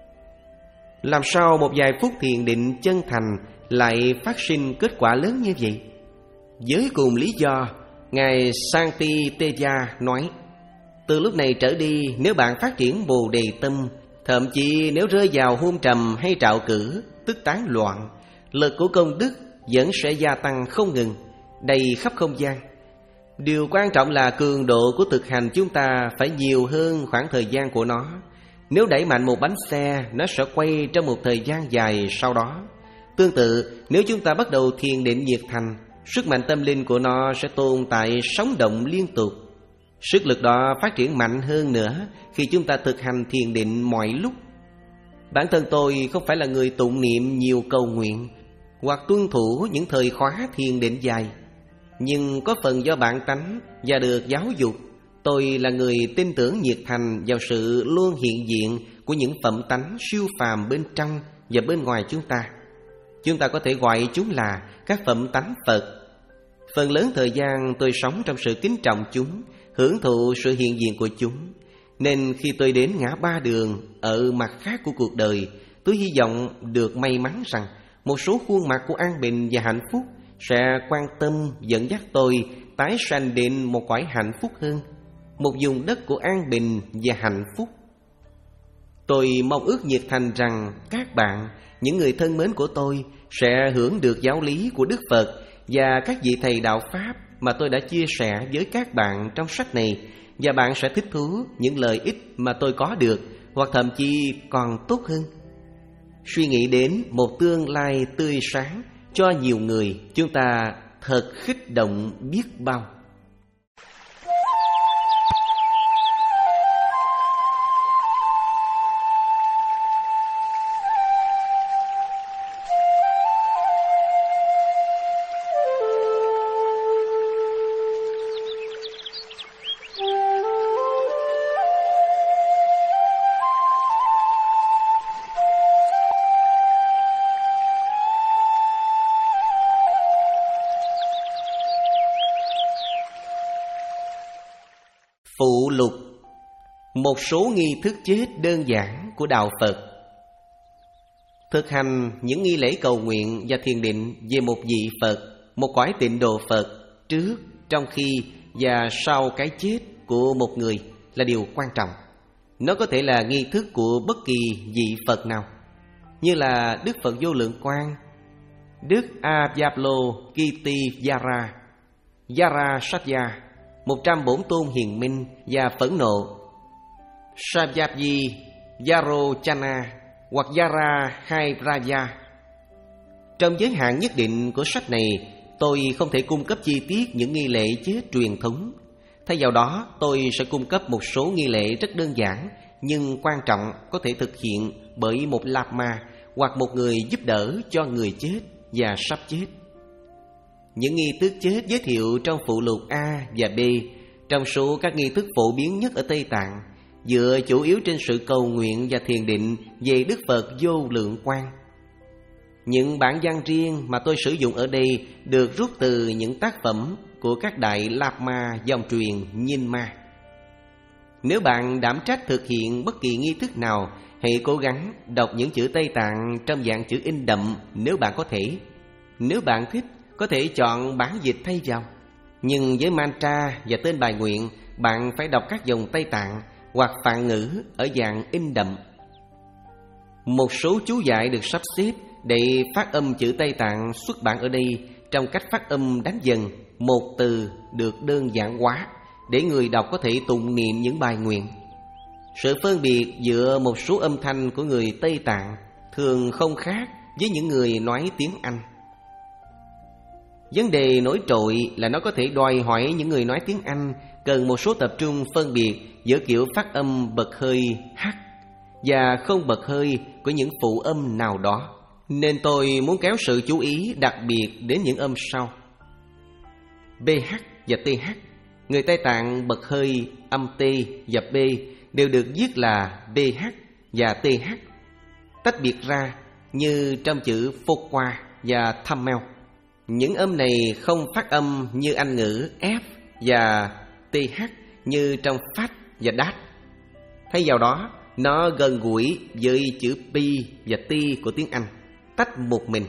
Làm sao một vài phút thiền định chân thành lại phát sinh kết quả lớn như vậy? Với cùng lý do, Ngài Santiteya nói, từ lúc này trở đi, nếu bạn phát triển bồ đề tâm, thậm chí nếu rơi vào hôn trầm hay trạo cử, tức tán loạn, lực của công đức vẫn sẽ gia tăng không ngừng, đầy khắp không gian. Điều quan trọng là cường độ của thực hành chúng ta phải nhiều hơn khoảng thời gian của nó. Nếu đẩy mạnh một bánh xe, nó sẽ quay trong một thời gian dài sau đó. Tương tự, nếu chúng ta bắt đầu thiền định nhiệt thành, sức mạnh tâm linh của nó sẽ tồn tại sống động liên tục. Sức lực đó phát triển mạnh hơn nữa khi chúng ta thực hành thiền định mọi lúc. Bản thân tôi không phải là người tụng niệm nhiều cầu nguyện hoặc tuân thủ những thời khóa thiền định dài, nhưng có phần do bản tánh và được giáo dục, tôi là người tin tưởng nhiệt thành vào sự luôn hiện diện của những phẩm tánh siêu phàm bên trong và bên ngoài chúng ta. Chúng ta có thể gọi chúng là các phẩm tánh Phật. Phần lớn thời gian tôi sống trong sự kính trọng chúng, hưởng thụ sự hiện diện của chúng. Nên khi tôi đến ngã ba đường ở mặt khác của cuộc đời, tôi hy vọng được may mắn rằng một số khuôn mặt của an bình và hạnh phúc sẽ quan tâm dẫn dắt tôi tái sanh đến một cõi hạnh phúc hơn, một vùng đất của an bình và hạnh phúc. Tôi mong ước nhiệt thành rằng các bạn, những người thân mến của tôi, sẽ hưởng được giáo lý của Đức Phật và các vị thầy đạo Pháp mà tôi đã chia sẻ với các bạn trong sách này, và bạn sẽ thích thú những lợi ích mà tôi có được, hoặc thậm chí còn tốt hơn. Suy nghĩ đến một tương lai tươi sáng cho nhiều người, chúng ta thật khích động biết bao. Phụ lục: một số nghi thức chết đơn giản của đạo Phật. thực hành những nghi lễ cầu nguyện và thiền định về một vị Phật, một cõi tịnh độ Phật trước, trong khi và sau cái chết của một người là điều quan trọng. Nó có thể là nghi thức của bất kỳ vị Phật nào, như là Đức Phật Vô Lượng Quang, Đức Avalokiteshvara, Yara Satya, một trăm bốn tôn hiền minh và phẫn nộ, Savyaji Yarochana hoặc Yara Hai Raja. Trong giới hạn nhất định của sách này, tôi không thể cung cấp chi tiết những nghi lễ chết truyền thống. Thay vào đó, tôi sẽ cung cấp một số nghi lễ rất đơn giản nhưng quan trọng, có thể thực hiện bởi một Lạt Ma hoặc một người giúp đỡ cho người chết và sắp chết. Những nghi thức chết giới thiệu trong phụ lục A và B, trong số các nghi thức phổ biến nhất ở Tây Tạng, dựa chủ yếu trên sự cầu nguyện và thiền định về Đức Phật Vô Lượng Quang. Những bản văn riêng mà tôi sử dụng ở đây được rút từ những tác phẩm của các đại Lạt Ma dòng truyền Nhiên Ma. Nếu bạn đảm trách thực hiện bất kỳ nghi thức nào, hãy cố gắng đọc những chữ Tây Tạng trong dạng chữ in đậm nếu bạn có thể. Nếu bạn thích, có thể chọn bản dịch thay vào. Nhưng với mantra và tên bài nguyện, bạn phải đọc các dòng Tây Tạng hoặc Phạn ngữ ở dạng in đậm. Một số chú giải được sắp xếp để phát âm chữ Tây Tạng xuất bản ở đây trong cách phát âm đánh dần, một từ được đơn giản hóa để người đọc có thể tụng niệm những bài nguyện. Sự phân biệt giữa một số âm thanh của người Tây Tạng thường không khác với những người nói tiếng Anh. Vấn đề nổi trội là nó có thể đòi hỏi những người nói tiếng Anh cần một số tập trung phân biệt giữa kiểu phát âm bật hơi H và không bật hơi của những phụ âm nào đó. Nên tôi muốn kéo sự chú ý đặc biệt đến những âm sau. bê hát và tê hát. Người Tây Tạng bật hơi âm T và B đều được viết là bê hát và tê hát, tách biệt ra như trong chữ Phô Qua và Tamil. Những âm này không phát âm như Anh ngữ F và tê hát như trong phát và đát. Thay vào đó, nó gần gũi với chữ P và T của tiếng Anh, tách một mình.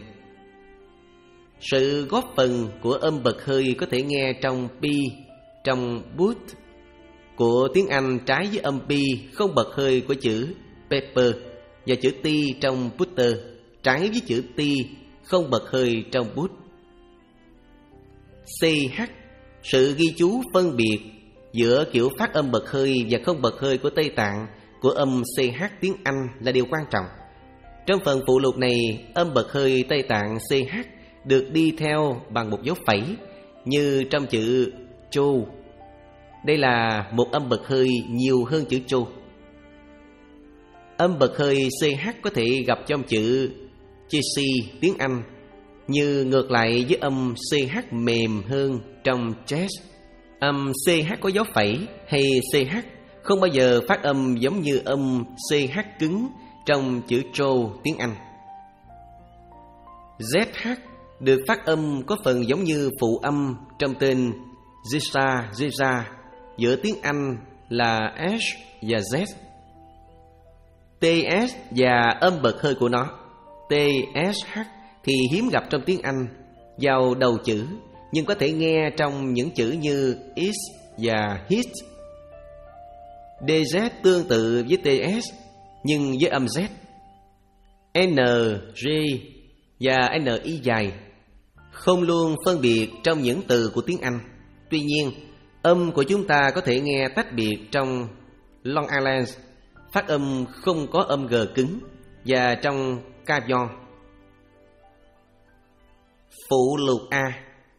Sự góp phần của âm bật hơi có thể nghe trong P, trong boot của tiếng Anh trái với âm P không bật hơi của chữ pepper, và chữ T trong butter trái với chữ T không bật hơi trong boot. xê hát. Sự ghi chú phân biệt giữa kiểu phát âm bật hơi và không bật hơi của Tây Tạng của âm xê hát tiếng Anh là điều quan trọng. Trong phần phụ lục này, âm bật hơi Tây Tạng xê hát được đi theo bằng một dấu phẩy như trong chữ chô. Đây là một âm bật hơi nhiều hơn chữ chô. Âm bật hơi xê hát có thể gặp trong chữ chesi tiếng Anh, như ngược lại với âm xê hát mềm hơn trong chess. Âm xê hát có dấu phẩy hay xê hát không bao giờ phát âm giống như âm xê hát cứng trong chữ chô tiếng Anh. zét hát được phát âm có phần giống như phụ âm trong tên Zisa, Zisa giữa tiếng Anh là S và Z. tê ét và âm bật hơi của nó, tê ét hát, thì hiếm gặp trong tiếng Anh vào đầu chữ, nhưng có thể nghe trong những chữ như is và hit. đê dét tương tự với tê ét nhưng với âm Z. en, G và en i dài không luôn phân biệt trong những từ của tiếng Anh. Tuy nhiên, âm của chúng ta có thể nghe tách biệt trong Long Island, phát âm không có âm G cứng, và trong Cavion. Phụ lục A.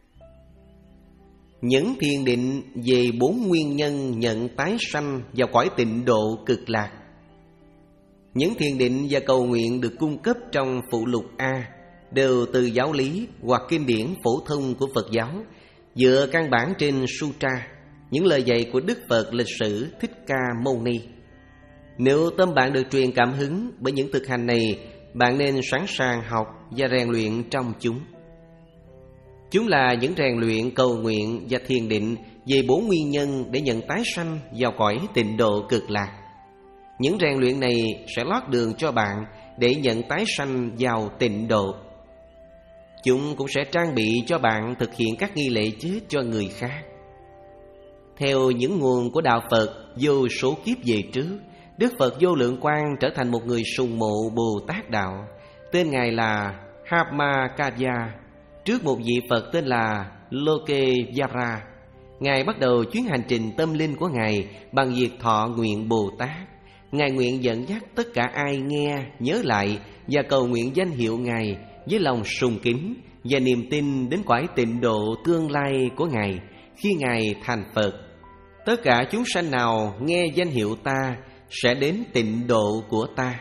Những thiền định về bốn nguyên nhân nhận tái sanh vào cõi tịnh độ cực lạc. Những thiền định và cầu nguyện được cung cấp trong phụ lục A đều từ giáo lý hoặc kinh điển phổ thông của Phật giáo, dựa căn bản trên Sutra, những lời dạy của Đức Phật lịch sử Thích Ca Mâu Ni. Nếu tâm bạn được truyền cảm hứng bởi những thực hành này, bạn nên sẵn sàng học và rèn luyện trong chúng. Chúng là những rèn luyện cầu nguyện và thiền định về bốn nguyên nhân để nhận tái sanh vào cõi tịnh độ cực lạc. Những rèn luyện này sẽ lót đường cho bạn để nhận tái sanh vào tịnh độ. Chúng cũng sẽ trang bị cho bạn thực hiện các nghi lễ chết cho người khác. Theo những nguồn của Đạo Phật vô số kiếp về trước, Đức Phật Vô Lượng Quang trở thành một người sùng mộ Bồ Tát Đạo. Tên Ngài là Hamakaya, trước một vị Phật tên là Lokeyara. Ngài bắt đầu chuyến hành trình tâm linh của Ngài bằng việc thọ nguyện Bồ Tát. Ngài nguyện dẫn dắt tất cả ai nghe, nhớ lại và cầu nguyện danh hiệu Ngài với lòng sùng kính và niềm tin đến cõi tịnh độ tương lai của Ngài khi Ngài thành Phật. Tất cả chúng sanh nào nghe danh hiệu ta sẽ đến tịnh độ của ta.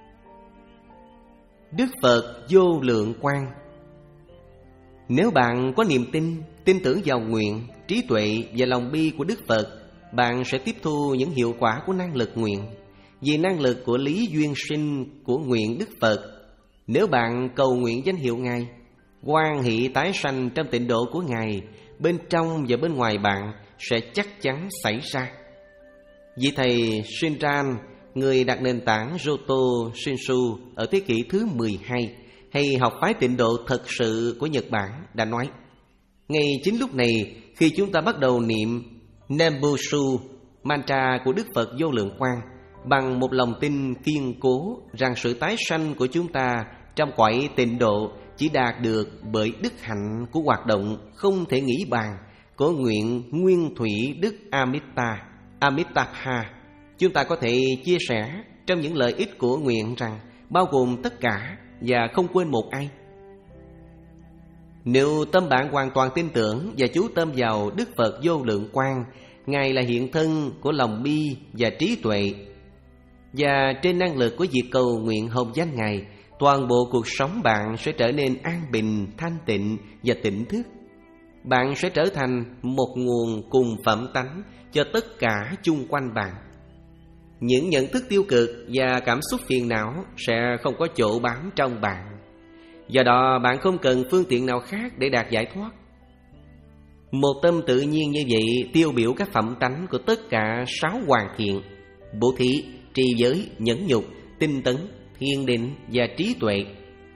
Đức Phật Vô Lượng Quang. Nếu bạn có niềm tin, tin tưởng vào nguyện, trí tuệ và lòng bi của Đức Phật, bạn sẽ tiếp thu những hiệu quả của năng lực nguyện. Vì năng lực của lý duyên sinh của nguyện Đức Phật, nếu bạn cầu nguyện danh hiệu Ngài, hoan hỷ tái sanh trong tịnh độ của Ngài, bên trong và bên ngoài bạn sẽ chắc chắn xảy ra. Vị thầy Shinran, người đặt nền tảng Joto Shinshu ở thế kỷ thứ mười hai, hay học phái tịnh độ thật sự của Nhật Bản, đã nói: ngay chính lúc này, khi chúng ta bắt đầu niệm Nembushu, mantra của Đức Phật Vô Lượng Quang, bằng một lòng tin kiên cố rằng sự tái sanh của chúng ta trong cõi tịnh độ chỉ đạt được bởi đức hạnh của hoạt động không thể nghĩ bàn của nguyện Nguyên Thủy Đức Amitta, Amitabha, chúng ta có thể chia sẻ trong những lợi ích của nguyện rằng bao gồm tất cả và không quên một ai. Nếu tâm bạn hoàn toàn tin tưởng và chú tâm vào Đức Phật Vô Lượng Quang, Ngài là hiện thân của lòng bi và trí tuệ, và trên năng lực của việc cầu nguyện hồng danh Ngài, toàn bộ cuộc sống bạn sẽ trở nên an bình, thanh tịnh và tỉnh thức. Bạn sẽ trở thành một nguồn cùng phẩm tánh cho tất cả chung quanh bạn. Những nhận thức tiêu cực và cảm xúc phiền não sẽ không có chỗ bám trong bạn. Do đó bạn không cần phương tiện nào khác để đạt giải thoát. Một tâm tự nhiên như vậy tiêu biểu các phẩm tánh của tất cả sáu hoàn thiện: bố thí, trì giới, nhẫn nhục, tinh tấn, thiền định và trí tuệ.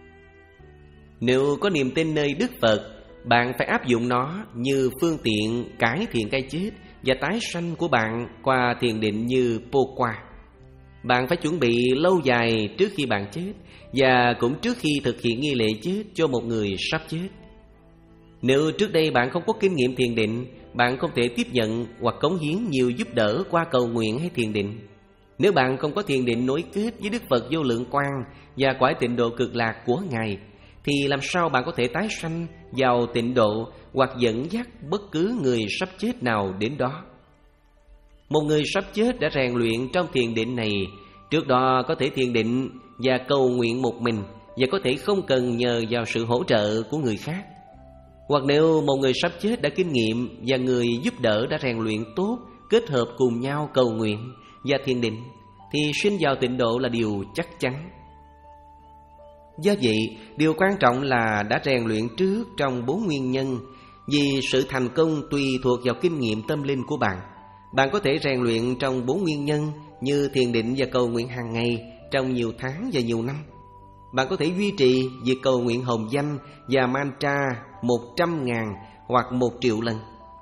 Nếu có niềm tin nơi Đức Phật, bạn phải áp dụng nó như phương tiện cải thiện cái chết và tái sanh của bạn qua thiền định như Pokwa. Bạn phải chuẩn bị lâu dài trước khi bạn chết, và cũng trước khi thực hiện nghi lễ chết cho một người sắp chết. Nếu trước đây bạn không có kinh nghiệm thiền định, bạn không thể tiếp nhận hoặc cống hiến nhiều giúp đỡ qua cầu nguyện hay thiền định. Nếu bạn không có thiền định nối kết với Đức Phật Vô Lượng Quang và cõi tịnh độ cực lạc của Ngài, thì làm sao bạn có thể tái sanh vào tịnh độ hoặc dẫn dắt bất cứ người sắp chết nào đến đó? Một người sắp chết đã rèn luyện trong thiền định này, trước đó có thể thiền định và cầu nguyện một mình, và có thể không cần nhờ vào sự hỗ trợ của người khác. Hoặc nếu một người sắp chết đã kinh nghiệm và người giúp đỡ đã rèn luyện tốt, kết hợp cùng nhau cầu nguyện và thiền định, thì sinh vào tịnh độ là điều chắc chắn. Do vậy, điều quan trọng là đã rèn luyện trước trong bốn nguyên nhân, vì sự thành công tùy thuộc vào kinh nghiệm tâm linh của bạn. Bạn có thể rèn luyện trong bốn nguyên nhân như thiền định và cầu nguyện hàng ngày trong nhiều tháng và nhiều năm. Bạn có thể duy trì việc cầu nguyện hồng danh và mantra một trăm ngàn hoặc một triệu lần.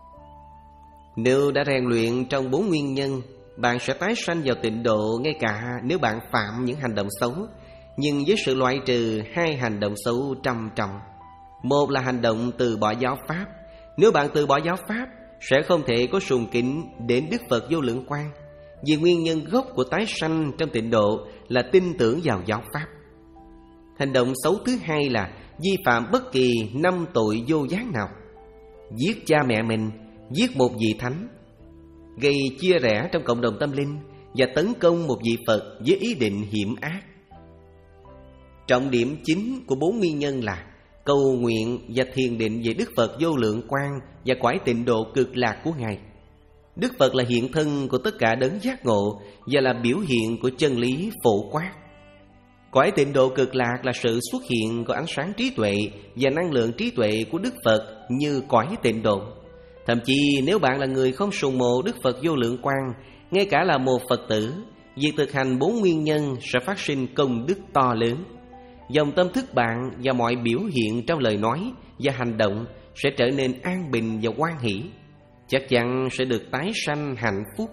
Nếu đã rèn luyện trong bốn nguyên nhân, bạn sẽ tái sanh vào tịnh độ ngay cả nếu bạn phạm những hành động xấu, nhưng với sự loại trừ hai hành động xấu trầm trọng. Một là hành động từ bỏ giáo pháp. Nếu bạn từ bỏ giáo pháp, sẽ không thể có sùng kính đến Đức Phật Vô Lượng Quang, vì nguyên nhân gốc của tái sanh trong tịnh độ là tin tưởng vào giáo pháp. Hành động xấu thứ hai là vi phạm bất kỳ năm tội vô gián nào: giết cha mẹ mình, giết một vị thánh, gây chia rẽ trong cộng đồng tâm linh và tấn công một vị Phật với ý định hiểm ác. Trọng điểm chính của bốn nguyên nhân là cầu nguyện và thiền định về Đức Phật Vô Lượng Quang và cõi tịnh độ cực lạc của Ngài. Đức Phật là hiện thân của tất cả đấng giác ngộ và là biểu hiện của chân lý phổ quát. Cõi tịnh độ cực lạc là sự xuất hiện của ánh sáng trí tuệ và năng lượng trí tuệ của Đức Phật như cõi tịnh độ. Thậm chí nếu bạn là người không sùng mộ Đức Phật Vô Lượng Quang, ngay cả là một Phật tử, Việc thực hành bốn nguyên nhân sẽ phát sinh công đức to lớn. Dòng tâm thức bạn và mọi biểu hiện trong lời nói và hành động sẽ trở nên an bình và hoan hỷ, chắc chắn sẽ được tái sanh hạnh phúc.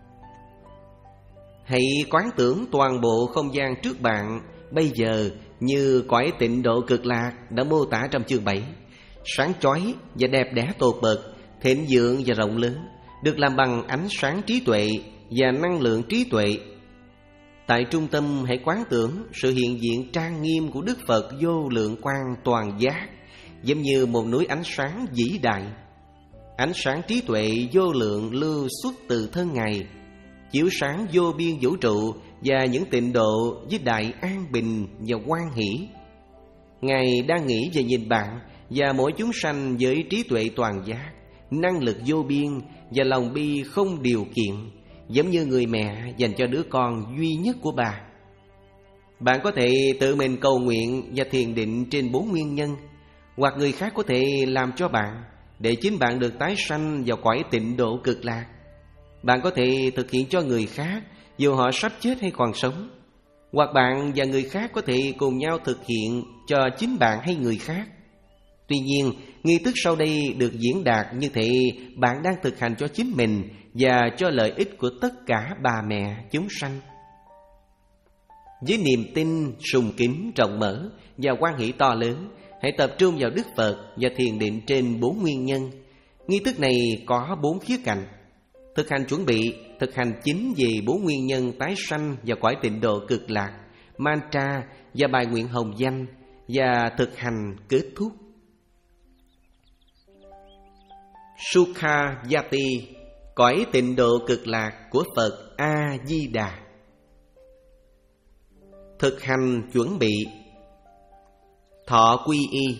Hãy quán tưởng toàn bộ không gian trước bạn bây giờ như cõi tịnh độ cực lạc đã mô tả trong chương bảy, sáng chói và đẹp đẽ tột bậc, thịnh vượng và rộng lớn, được làm bằng ánh sáng trí tuệ và năng lượng trí tuệ. Tại trung tâm hãy quán tưởng sự hiện diện trang nghiêm của Đức Phật vô lượng quang toàn giác, giống như một núi ánh sáng vĩ đại. Ánh sáng trí tuệ vô lượng lưu xuất từ thân Ngài, chiếu sáng vô biên vũ trụ và những tịnh độ với đại an bình và hoan hỷ. Ngài đang nghĩ và nhìn bạn và mỗi chúng sanh với trí tuệ toàn giác, năng lực vô biên và lòng bi không điều kiện, giống như người mẹ dành cho đứa con duy nhất của bà. Bạn có thể tự mình cầu nguyện và thiền định trên bốn nguyên nhân, hoặc người khác có thể làm cho bạn, để chính bạn được tái sanh vào cõi tịnh độ cực lạc. Bạn có thể thực hiện cho người khác dù họ sắp chết hay còn sống, hoặc bạn và người khác có thể cùng nhau thực hiện cho chính bạn hay người khác. Tuy nhiên, nghi thức sau đây được diễn đạt như thể bạn đang thực hành cho chính mình và cho lợi ích của tất cả bà mẹ chúng sanh. Với niềm tin, sùng kính, rộng mở và hoan hỷ to lớn, hãy tập trung vào Đức Phật và thiền định trên bốn nguyên nhân. Nghi thức này có bốn khía cạnh: thực hành chuẩn bị, thực hành chính về bốn nguyên nhân tái sanh và cõi tịnh độ cực lạc, mantra và bài nguyện hồng danh, và thực hành kết thúc. Sukha Yati, cõi tịnh độ cực lạc của Phật A Di Đà. Thực hành chuẩn bị. Thọ quy y.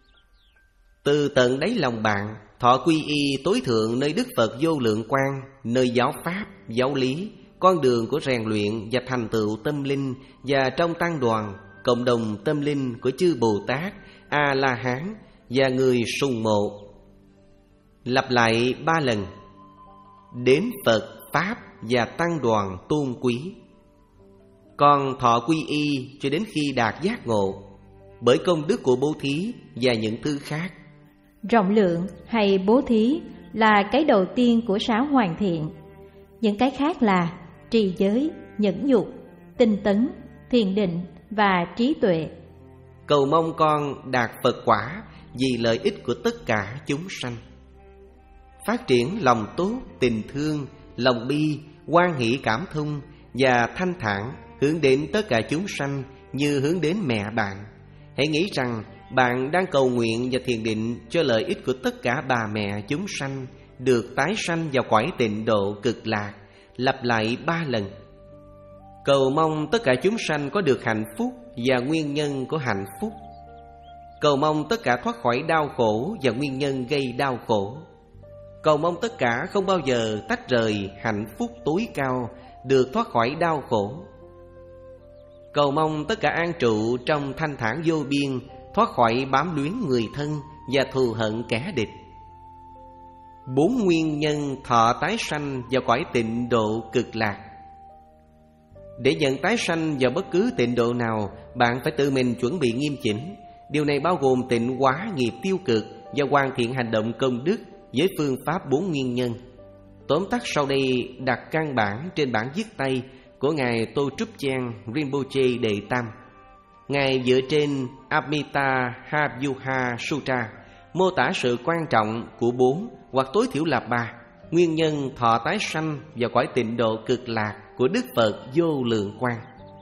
Từ tận đáy lòng bạn, thọ quy y tối thượng nơi Đức Phật vô lượng quang, nơi giáo pháp, giáo lý, con đường của rèn luyện và thành tựu tâm linh, và trong tăng đoàn, cộng đồng tâm linh của chư Bồ Tát, A La Hán và người sùng mộ. Lặp lại ba lần: đến Phật, Pháp và tăng đoàn tôn quý. Còn thọ quy y cho đến khi đạt giác ngộ, bởi công đức của bố thí và những thứ khác. Rộng lượng hay bố thí là cái đầu tiên của sáu hoàn thiện. Những cái khác là trì giới, nhẫn nhục, tinh tấn, thiền định và trí tuệ. Cầu mong con đạt Phật quả vì lợi ích của tất cả chúng sanh. Phát triển lòng tốt, tình thương, lòng bi, hoan hỷ cảm thông và thanh thản hướng đến tất cả chúng sanh như hướng đến mẹ bạn. Hãy nghĩ rằng bạn đang cầu nguyện và thiền định cho lợi ích của tất cả bà mẹ chúng sanh được tái sanh vào cõi tịnh độ cực lạc. Lặp lại ba lần. Cầu mong tất cả chúng sanh có được hạnh phúc và nguyên nhân của hạnh phúc. Cầu mong tất cả thoát khỏi đau khổ và nguyên nhân gây đau khổ. Cầu mong tất cả không bao giờ tách rời hạnh phúc tối cao, được thoát khỏi đau khổ. Cầu mong tất cả an trụ trong thanh thản vô biên, thoát khỏi bám luyến người thân và thù hận kẻ địch. Bốn nguyên nhân thọ tái sanh vào cõi tịnh độ cực lạc. Để nhận tái sanh vào bất cứ tịnh độ nào, bạn phải tự mình chuẩn bị nghiêm chỉnh. Điều này bao gồm tịnh hóa nghiệp tiêu cực và hoàn thiện hành động công đức với phương pháp bốn nguyên nhân. Tóm tắt sau đây đặt căn bản trên bản viết tay của Ngài Tô Trúc Chang Rinpoche Đệ Tam. Ngài dựa trên Amita Havyuha Sutra mô tả sự quan trọng của bốn hoặc tối thiểu là ba nguyên nhân thọ tái sanh vào cõi tịnh độ cực lạc của Đức Phật vô lượng quang.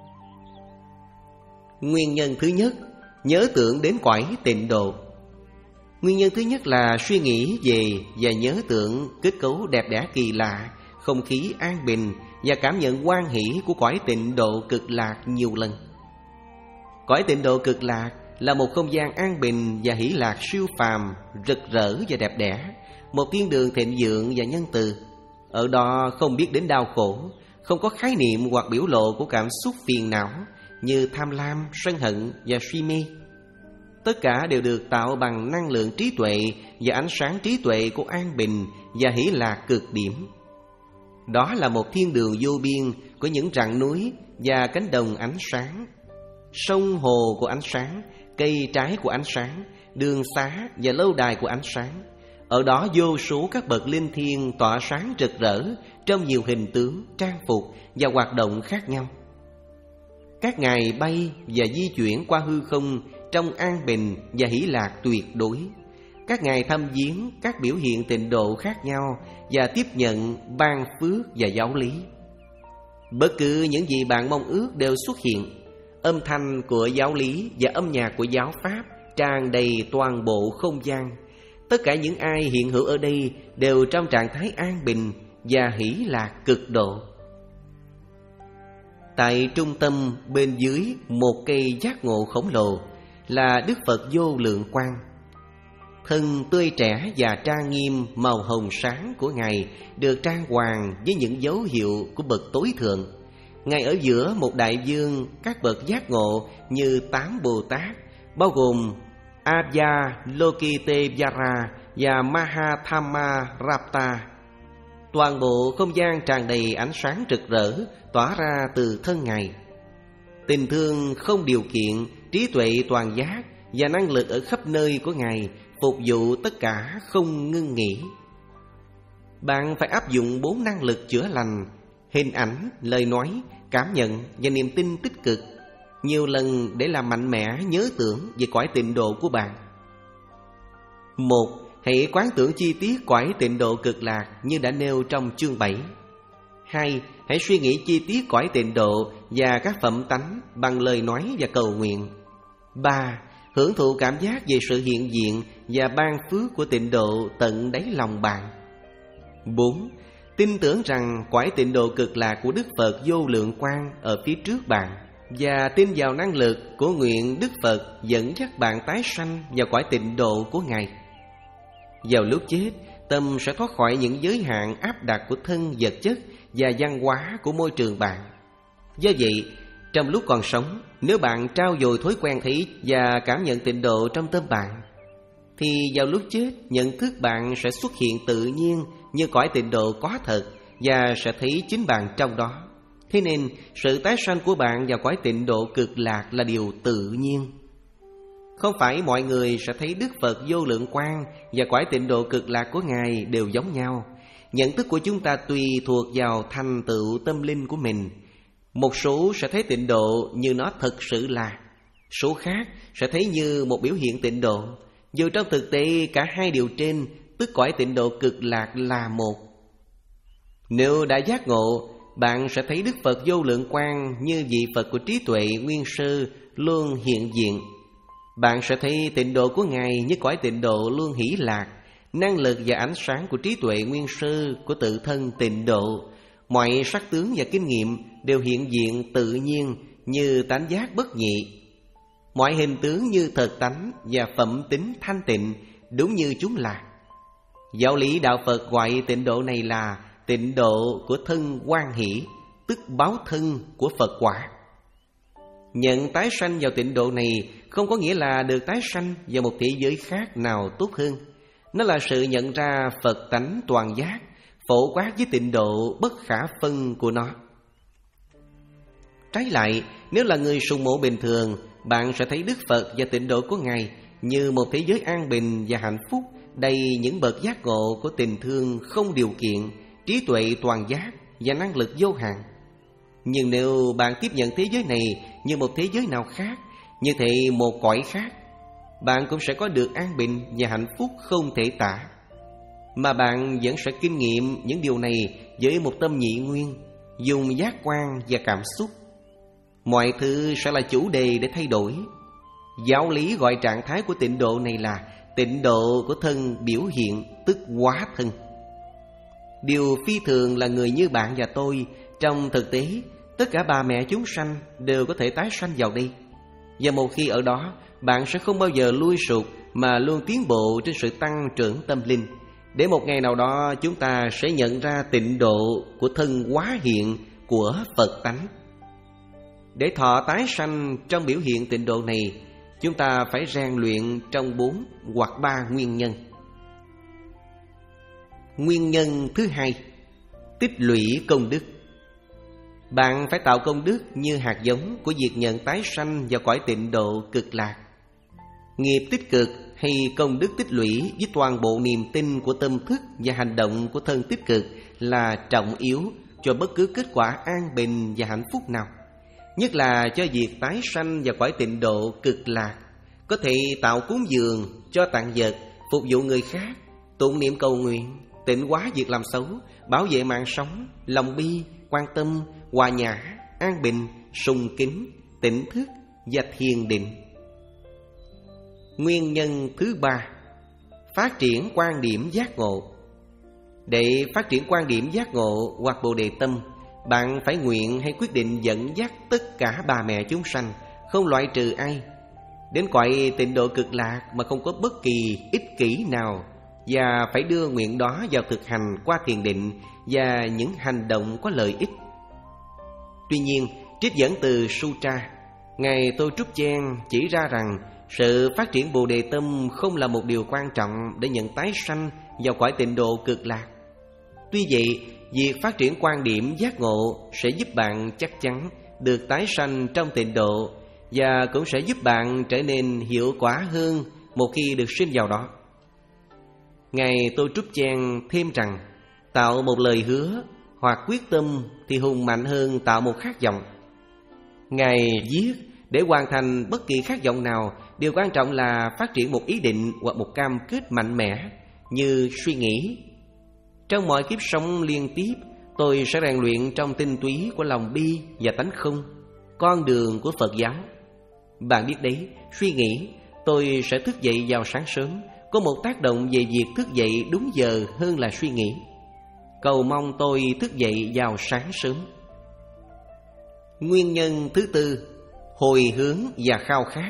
Nguyên nhân thứ nhất, nhớ tưởng đến cõi tịnh độ. Nguyên nhân thứ nhất là suy nghĩ về và nhớ tưởng kết cấu đẹp đẽ kỳ lạ, không khí an bình và cảm nhận hoan hỷ của cõi tịnh độ cực lạc nhiều lần. Cõi tịnh độ cực lạc là một không gian an bình và hỷ lạc siêu phàm, rực rỡ và đẹp đẽ, một thiên đường thịnh vượng và nhân từ. Ở đó không biết đến đau khổ, không có khái niệm hoặc biểu lộ của cảm xúc phiền não như tham lam, sân hận và suy mê. Tất cả đều được tạo bằng năng lượng trí tuệ và ánh sáng trí tuệ của an bình và hỷ lạc cực điểm. Đó là một thiên đường vô biên của những rặng núi và cánh đồng ánh sáng, sông hồ của ánh sáng, cây trái của ánh sáng, đường xá và lâu đài của ánh sáng. Ở đó vô số các bậc linh thiêng tỏa sáng rực rỡ trong nhiều hình tướng, trang phục và hoạt động khác nhau. Các ngài bay và di chuyển qua hư không trong an bình và hỷ lạc tuyệt đối. Các ngài thăm viếng các biểu hiện tịnh độ khác nhau và tiếp nhận ban phước và giáo lý. Bất cứ những gì bạn mong ước đều xuất hiện. Âm thanh của giáo lý và âm nhạc của giáo pháp tràn đầy toàn bộ không gian. Tất cả những ai hiện hữu ở đây đều trong trạng thái an bình và hỷ lạc cực độ. Tại trung tâm bên dưới một cây giác ngộ khổng lồ là Đức Phật Vô Lượng Quang. Thân tươi trẻ và trang nghiêm màu hồng sáng của Ngài được trang hoàng với những dấu hiệu của bậc tối thượng. Ngài ở giữa một đại dương các bậc giác ngộ như tám Bồ Tát, bao gồm Abya, Lokitevara và Mahathammarapta. Toàn bộ không gian tràn đầy ánh sáng rực rỡ tỏa ra từ thân Ngài. Tình thương không điều kiện, trí tuệ toàn giác và năng lực ở khắp nơi của Ngài phục vụ tất cả không ngưng nghỉ. Bạn phải áp dụng bốn năng lực chữa lành: hình ảnh, lời nói, cảm nhận và niềm tin tích cực nhiều lần để làm mạnh mẽ nhớ tưởng về cõi tịnh độ của bạn. Một, hãy quán tưởng chi tiết cõi tịnh độ cực lạc như đã nêu trong chương bảy. Hai, hãy suy nghĩ chi tiết cõi tịnh độ và các phẩm tánh bằng lời nói và cầu nguyện. Ba, hưởng thụ cảm giác về sự hiện diện và ban phước của tịnh độ tận đáy lòng bạn. Bốn, tin tưởng rằng cõi tịnh độ cực lạc của Đức Phật Vô Lượng Quang ở phía trước bạn, và tin vào năng lực của nguyện Đức Phật dẫn dắt bạn tái sanh vào cõi tịnh độ của Ngài. Vào lúc chết, tâm sẽ thoát khỏi những giới hạn áp đặt của thân vật chất và văn hóa của môi trường bạn. Do vậy, trong lúc còn sống, nếu bạn trau dồi thói quen thấy và cảm nhận tịnh độ trong tâm bạn, thì vào lúc chết, nhận thức bạn sẽ xuất hiện tự nhiên như cõi tịnh độ có thật và sẽ thấy chính bạn trong đó. Thế nên, sự tái sanh của bạn vào cõi tịnh độ cực lạc là điều tự nhiên. Không phải mọi người sẽ thấy Đức Phật Vô Lượng Quang và cõi tịnh độ cực lạc của Ngài đều giống nhau. Nhận thức của chúng ta tùy thuộc vào thành tựu tâm linh của mình. Một số sẽ thấy tịnh độ như nó thực sự là, số khác sẽ thấy như một biểu hiện tịnh độ. Dù trong thực tế cả hai điều trên, tức cõi tịnh độ cực lạc là một. Nếu đã giác ngộ, bạn sẽ thấy Đức Phật Vô Lượng Quang như vị Phật của trí tuệ nguyên sơ luôn hiện diện. Bạn sẽ thấy tịnh độ của Ngài như cõi tịnh độ luôn hỷ lạc, năng lực và ánh sáng của trí tuệ nguyên sơ của tự thân tịnh độ. Mọi sắc tướng và kinh nghiệm đều hiện diện tự nhiên như tánh giác bất nhị. Mọi hình tướng như thật tánh và phẩm tính thanh tịnh đúng như chúng là. Giáo lý đạo Phật gọi tịnh độ này là tịnh độ của thân hoan hỷ, tức báo thân của Phật quả. Nhận tái sanh vào tịnh độ này không có nghĩa là được tái sanh vào một thế giới khác nào tốt hơn. Nó là sự nhận ra Phật tánh toàn giác, phổ quát với tịnh độ bất khả phân của nó. Trái lại, nếu là người sùng mộ bình thường, bạn sẽ thấy Đức Phật và tịnh độ của Ngài như một thế giới an bình và hạnh phúc, đầy những bậc giác ngộ của tình thương không điều kiện, trí tuệ toàn giác và năng lực vô hạn. Nhưng nếu bạn tiếp nhận thế giới này như một thế giới nào khác, như thể một cõi khác, bạn cũng sẽ có được an bình và hạnh phúc không thể tả. Mà bạn vẫn sẽ kinh nghiệm những điều này với một tâm nhị nguyên, dùng giác quan và cảm xúc. Mọi thứ sẽ là chủ đề để thay đổi. Giáo lý gọi trạng thái của tịnh độ này là tịnh độ của thân biểu hiện, tức hóa thân. Điều phi thường là người như bạn và tôi, trong thực tế, tất cả bà mẹ chúng sanh đều có thể tái sanh vào đây. Và một khi ở đó, bạn sẽ không bao giờ lui sụt mà luôn tiến bộ trên sự tăng trưởng tâm linh. Để một ngày nào đó chúng ta sẽ nhận ra tịnh độ của thân hóa hiện của Phật tánh. Để thọ tái sanh trong biểu hiện tịnh độ này, chúng ta phải rèn luyện trong bốn hoặc ba nguyên nhân. Nguyên nhân thứ hai, tích lũy công đức. Bạn phải tạo công đức như hạt giống của việc nhận tái sanh vào cõi tịnh độ cực lạc. Nghiệp tích cực hay công đức tích lũy với toàn bộ niềm tin của tâm thức và hành động của thân tích cực là trọng yếu cho bất cứ kết quả an bình và hạnh phúc nào, nhất là cho việc tái sanh vào cõi tịnh độ cực lạc. Có thể tạo cúng dường, cho tặng vật, phục vụ người khác, tụng niệm cầu nguyện, tịnh hóa việc làm xấu, bảo vệ mạng sống, lòng bi, quan tâm, hòa nhã, an bình, sùng kính, tỉnh thức và thiền định. Nguyên nhân thứ ba, phát triển quan điểm giác ngộ. Để phát triển quan điểm giác ngộ hoặc Bồ Đề tâm, bạn phải nguyện hay quyết định dẫn dắt tất cả bà mẹ chúng sanh, không loại trừ ai, đến cõi tịnh độ cực lạc mà không có bất kỳ ích kỷ nào, và phải đưa nguyện đó vào thực hành qua thiền định và những hành động có lợi ích. Tuy nhiên, trích dẫn từ Sutra, Ngài Tô Trúc Chen chỉ ra rằng sự phát triển Bồ Đề tâm không là một điều quan trọng để nhận tái sanh vào cõi tịnh độ cực lạc. Tuy vậy, việc phát triển quan điểm giác ngộ sẽ giúp bạn chắc chắn được tái sanh trong tịnh độ, và cũng sẽ giúp bạn trở nên hiệu quả hơn một khi được sinh vào đó. Ngài Tô Trúc Chen thêm rằng, tạo một lời hứa hoặc quyết tâm thì hùng mạnh hơn tạo một khát vọng. Ngài viết, để hoàn thành bất kỳ khát vọng nào, điều quan trọng là phát triển một ý định hoặc một cam kết mạnh mẽ, như suy nghĩ: trong mọi kiếp sống liên tiếp, tôi sẽ rèn luyện trong tinh túy của lòng bi và tánh không, con đường của Phật giáo. Bạn biết đấy, suy nghĩ tôi sẽ thức dậy vào sáng sớm có một tác động về việc thức dậy đúng giờ hơn là suy nghĩ. Cầu mong tôi thức dậy vào sáng sớm. Nguyên nhân thứ tư, hồi hướng và khao khát.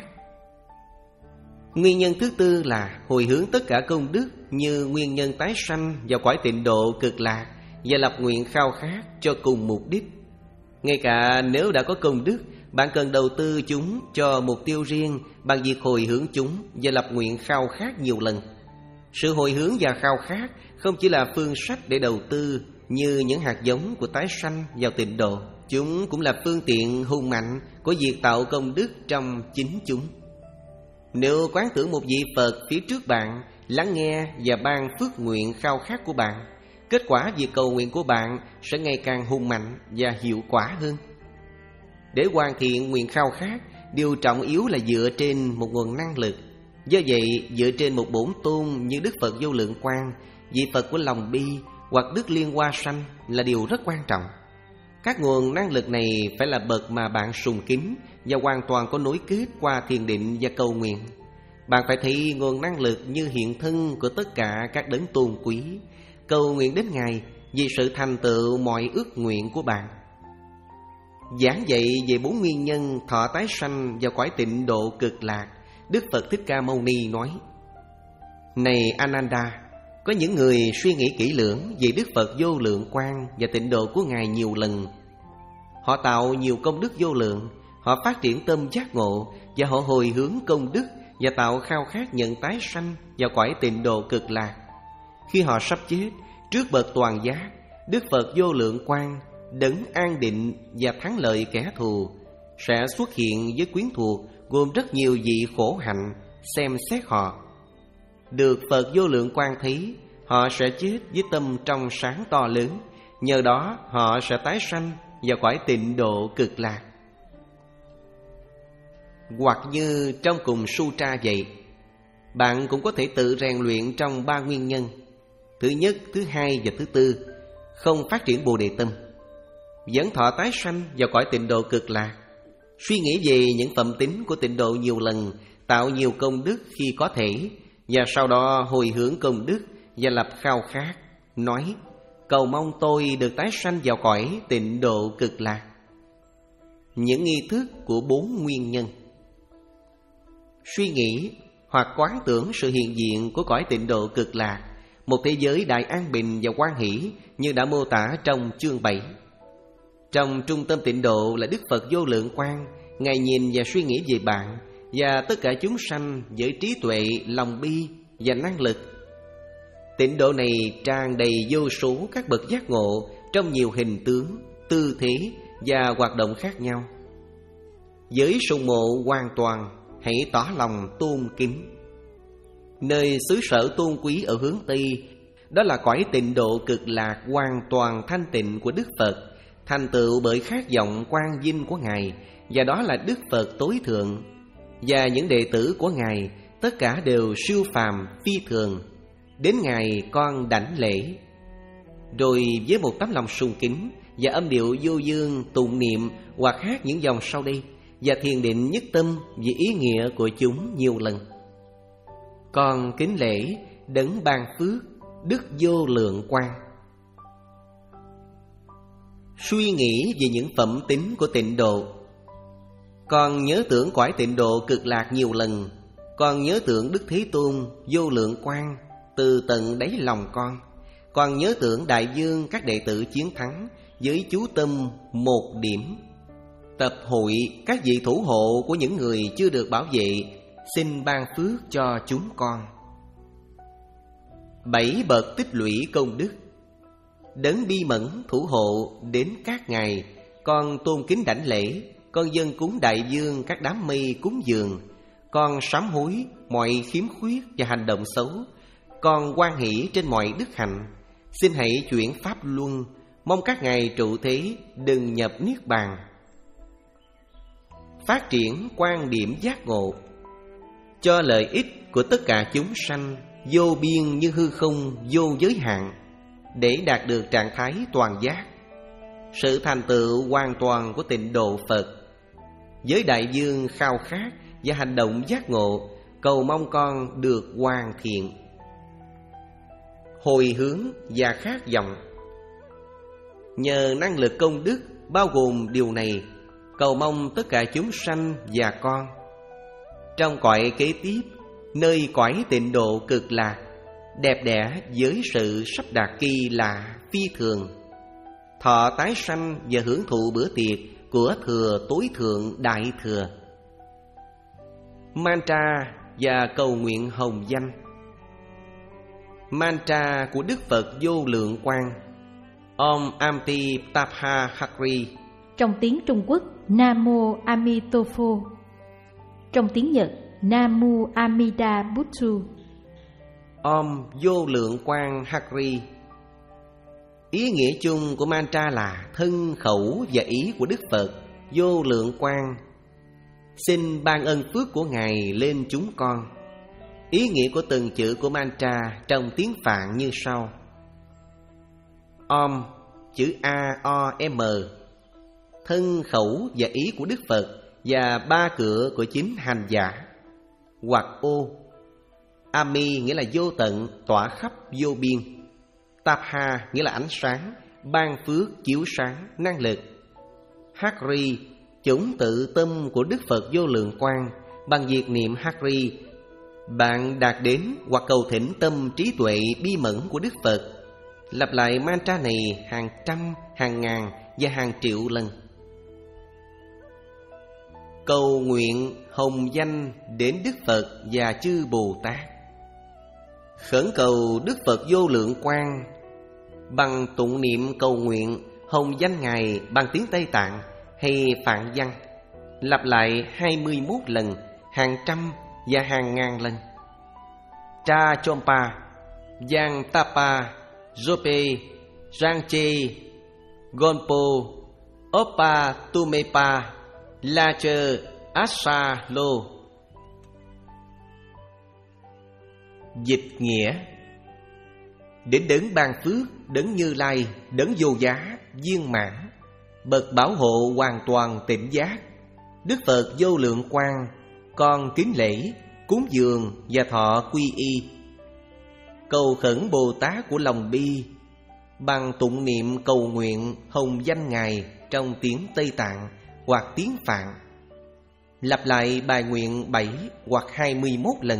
Nguyên nhân thứ tư là hồi hướng tất cả công đức như nguyên nhân tái sanh vào cõi tịnh độ cực lạc, và lập nguyện khao khát cho cùng mục đích. Ngay cả nếu đã có công đức, bạn cần đầu tư chúng cho mục tiêu riêng bằng việc hồi hướng chúng và lập nguyện khao khát nhiều lần. Sự hồi hướng và khao khát không chỉ là phương sách để đầu tư như những hạt giống của tái sanh vào tịnh độ, chúng cũng là phương tiện hùng mạnh của việc tạo công đức trong chính chúng. Nếu quán tưởng một vị Phật phía trước bạn, lắng nghe và ban phước nguyện khao khát của bạn, kết quả việc cầu nguyện của bạn sẽ ngày càng hùng mạnh và hiệu quả hơn. Để hoàn thiện nguyện khao khát, điều trọng yếu là dựa trên một nguồn năng lực. Do vậy, dựa trên một bổn tôn như Đức Phật Vô Lượng Quang, vị Phật của lòng bi, hoặc Đức Liên Hoa Sanh là điều rất quan trọng. Các nguồn năng lực này phải là bậc mà bạn sùng kính và hoàn toàn có nối kết qua thiền định và cầu nguyện. Bạn phải thấy nguồn năng lực như hiện thân của tất cả các đấng tôn quý, cầu nguyện đến Ngài vì sự thành tựu mọi ước nguyện của bạn. Giảng dạy về bốn nguyên nhân thọ tái sanh vào cõi tịnh độ cực lạc, Đức Phật Thích Ca Mâu Ni nói: Này Ananda, có những người suy nghĩ kỹ lưỡng về Đức Phật Vô Lượng Quang và tịnh độ của Ngài nhiều lần. Họ tạo nhiều công đức vô lượng, họ phát triển tâm giác ngộ, và họ hồi hướng công đức và tạo khao khát nhận tái sanh vào cõi tịnh độ cực lạc. Khi họ sắp chết, trước bậc toàn giác, Đức Phật Vô Lượng Quang, đấng an định và thắng lợi kẻ thù, sẽ xuất hiện với quyến thuộc gồm rất nhiều vị khổ hạnh, xem xét họ. Được Phật Vô Lượng Quang thấy, họ sẽ chết với tâm trong sáng to lớn. Nhờ đó họ sẽ tái sanh vào cõi tịnh độ cực lạc. Hoặc như trong cùng sutra vậy, bạn cũng có thể tự rèn luyện trong ba nguyên nhân: thứ nhất, thứ hai và thứ tư, không phát triển Bồ Đề tâm, dẫn thọ tái sanh vào cõi tịnh độ cực lạc, suy nghĩ về những phẩm tính của tịnh độ nhiều lần, tạo nhiều công đức khi có thể, và sau đó hồi hướng công đức và lập khao khát, nói: cầu mong tôi được tái sanh vào cõi tịnh độ cực lạc. Những nghi thức của bốn nguyên nhân: suy nghĩ hoặc quán tưởng sự hiện diện của cõi tịnh độ cực lạc, một thế giới đại an bình và hoan hỷ như đã mô tả trong chương bảy. Trong trung tâm tịnh độ là Đức Phật Vô Lượng Quang, Ngài nhìn và suy nghĩ về bạn và tất cả chúng sanh với trí tuệ, lòng bi và năng lực. Tịnh độ này tràn đầy vô số các bậc giác ngộ trong nhiều hình tướng, tư thế và hoạt động khác nhau. Với sùng mộ hoàn toàn, hãy tỏ lòng tôn kính. Nơi xứ sở tôn quý ở hướng Tây, đó là cõi tịnh độ cực lạc hoàn toàn thanh tịnh của Đức Phật, thành tựu bởi khát vọng quang vinh của Ngài, và đó là Đức Phật tối thượng. Và những đệ tử của Ngài tất cả đều siêu phàm phi thường. Đến Ngài con đảnh lễ. Rồi với một tấm lòng sùng kính và âm điệu vô dương tụng niệm hoặc hát những dòng sau đây, và thiền định nhất tâm vì ý nghĩa của chúng nhiều lần. Con kính lễ đấng ban phước, đức vô lượng quang. Suy nghĩ về những phẩm tính của tịnh độ. Con nhớ tưởng cõi tịnh độ cực lạc nhiều lần. Con nhớ tưởng Đức Thế Tôn vô lượng quang từ tận đáy lòng con. Con nhớ tưởng đại vương các đệ tử chiến thắng với chú tâm một điểm. Tập hội các vị thủ hộ của những người chưa được bảo vệ, xin ban phước cho chúng con. Bảy bậc tích lũy công đức. Đấng bi mẫn thủ hộ đến các ngày, con tôn kính đảnh lễ. Con dâng cúng đại vương các đám mây cúng dường. Con sám hối mọi khiếm khuyết và hành động xấu. Con hoan hỷ trên mọi đức hạnh. Xin hãy chuyển pháp luân, mong các ngài trụ thế đừng nhập niết bàn. Phát triển quan điểm giác ngộ. Cho lợi ích của tất cả chúng sanh, vô biên như hư không, vô giới hạn, để đạt được trạng thái toàn giác, sự thành tựu hoàn toàn của tịnh độ Phật. Với đại vương khao khát và hành động giác ngộ, cầu mong con được hoàn thiện. Hồi hướng và khát vọng. Nhờ năng lực công đức bao gồm điều này, cầu mong tất cả chúng sanh và con trong cõi kế tiếp, nơi cõi tịnh độ cực lạc, đẹp đẽ với sự sắp đặt kỳ lạ phi thường, thọ tái sanh và hưởng thụ bữa tiệc của thừa tối thượng đại thừa. Mantra và cầu nguyện hồng danh. Mantra của Đức Phật vô lượng quang: Om Amti Tapha Hakri. Trong tiếng Trung Quốc, Nam Mô Amitofo. Trong tiếng Nhật, Nam Mô Amida Butsu. Om vô lượng quang Hakri. Ý nghĩa chung của mantra là thân, khẩu và ý của Đức Phật vô lượng quang. Xin ban ân phước của Ngài lên chúng con. Ý nghĩa của từng chữ của mantra trong tiếng Phạn như sau: Om, chữ A O M, thân, khẩu và ý của Đức Phật và ba cửa của chính hành giả. Hoặc ô. Ami nghĩa là vô tận, tỏa khắp vô biên. Tapha nghĩa là ánh sáng, ban phước, chiếu sáng, năng lực. Hakri, chủng tự tâm của Đức Phật vô lượng quang. Bằng việc niệm Hakri, bạn đạt đến hoặc cầu thỉnh tâm trí tuệ bi mẫn của Đức Phật. Lặp lại mantra này hàng trăm, hàng ngàn và hàng triệu lần. Cầu nguyện hồng danh đến Đức Phật và chư Bồ Tát. Khẩn cầu Đức Phật vô lượng quang bằng tụng niệm cầu nguyện hồng danh Ngài bằng tiếng Tây Tạng hay Phạn văn. Lặp lại hai mươi mốt lần, hàng trăm và hàng ngàn lần. Cha Chompa, Giang Tapa, Jope, Rangche, Gonpo, Opa Tumepa, Lache, Asa Lo. Dịch nghĩa: đến đấng ban phước, đấng Như Lai, đấng vô giá, viên mãn, bậc bảo hộ hoàn toàn tịnh giác, Đức Phật vô lượng quang, con kính lễ, cúng dường và thọ quy y. Cầu khẩn Bồ Tát của lòng bi bằng tụng niệm cầu nguyện hồng danh Ngài trong tiếng Tây Tạng hoặc tiếng Phạn. Lặp lại bài nguyện bảy hoặc hai mươi mốt lần.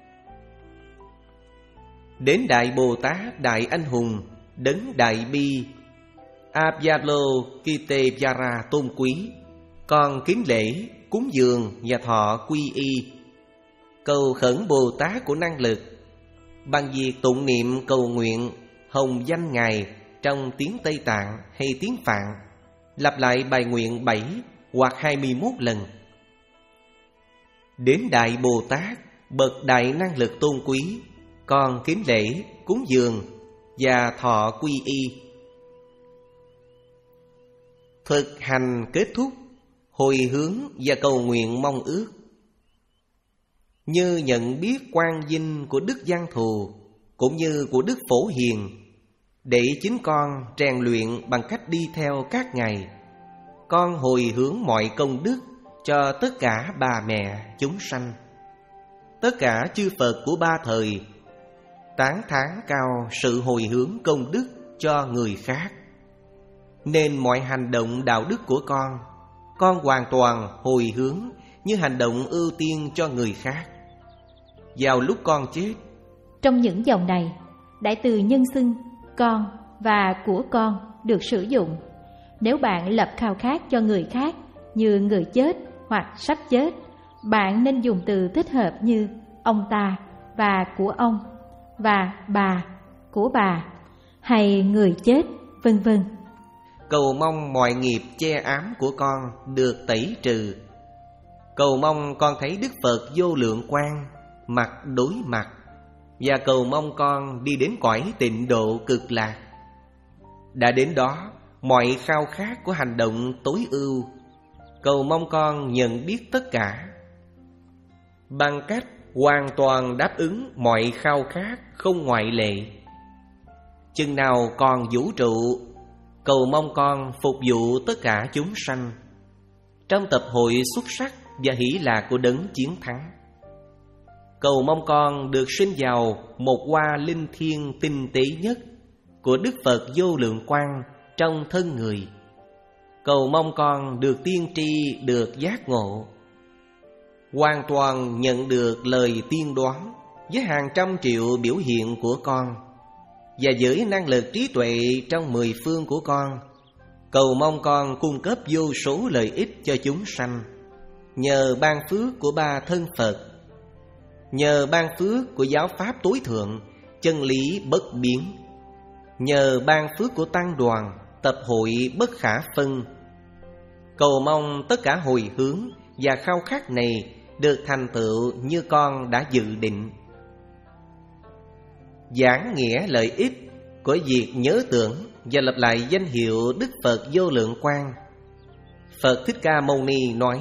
Đến Đại Bồ Tát Đại Anh Hùng, đấng Đại Bi, Avyalo Kitevara tôn quý, con kính lễ, cúng dường và thọ quy y. Cầu khẩn Bồ Tát của năng lực bằng việc tụng niệm cầu nguyện hồng danh Ngài trong tiếng Tây Tạng hay tiếng Phạn. lặp lại bài nguyện bảy hoặc hai mươi mốt lần. Đến Đại Bồ Tát, bậc đại năng lực tôn quý, con kính lễ, cúng dường và thọ quy y. Thực hành kết thúc, hồi hướng và cầu nguyện mong ước. Như nhận biết quang vinh của Đức Văn Thù cũng như của Đức Phổ Hiền, để chính con rèn luyện bằng cách đi theo các ngài. Con hồi hướng mọi công đức cho tất cả bà mẹ chúng sanh, tất cả chư Phật của ba thời, tán thán cao sự hồi hướng công đức cho người khác. Nên mọi hành động đạo đức của con, con hoàn toàn hồi hướng như hành động ưu tiên cho người khác. Vào lúc con chết, trong những dòng này, đại từ nhân xưng con và của con được sử dụng. Nếu bạn lập khao khát cho người khác như người chết hoặc sắp chết, bạn nên dùng từ thích hợp như ông ta và của ông và bà, của bà, hay người chết, vân vân. Cầu mong mọi nghiệp che ám của con được tẩy trừ. Cầu mong con thấy Đức Phật vô lượng quang mặt đối mặt, và cầu mong con đi đến cõi tịnh độ cực lạc. Đã đến đó, mọi khao khát của hành động tối ưu, cầu mong con nhận biết tất cả. Bằng cách hoàn toàn đáp ứng mọi khao khát không ngoại lệ. Chừng nào còn vũ trụ, cầu mong con phục vụ tất cả chúng sanh trong tập hội xuất sắc và hỷ lạc của đấng chiến thắng. Cầu mong con được sinh vào một hoa linh thiêng tinh tế nhất của Đức Phật vô lượng quang trong thân người. Cầu mong con được tiên tri, được giác ngộ, hoàn toàn nhận được lời tiên đoán với hàng trăm triệu biểu hiện của con, và với năng lực trí tuệ trong mười phương của con, cầu mong con cung cấp vô số lợi ích cho chúng sanh, nhờ ban phước của ba thân Phật, nhờ ban phước của giáo pháp tối thượng, chân lý bất biến, nhờ ban phước của tăng đoàn, tập hội bất khả phân. Cầu mong tất cả hồi hướng và khao khát này được thành tựu như con đã dự định. Giảng nghĩa lợi ích của việc nhớ tưởng và lặp lại danh hiệu Đức Phật vô lượng quang. Phật Thích Ca Mâu Ni nói: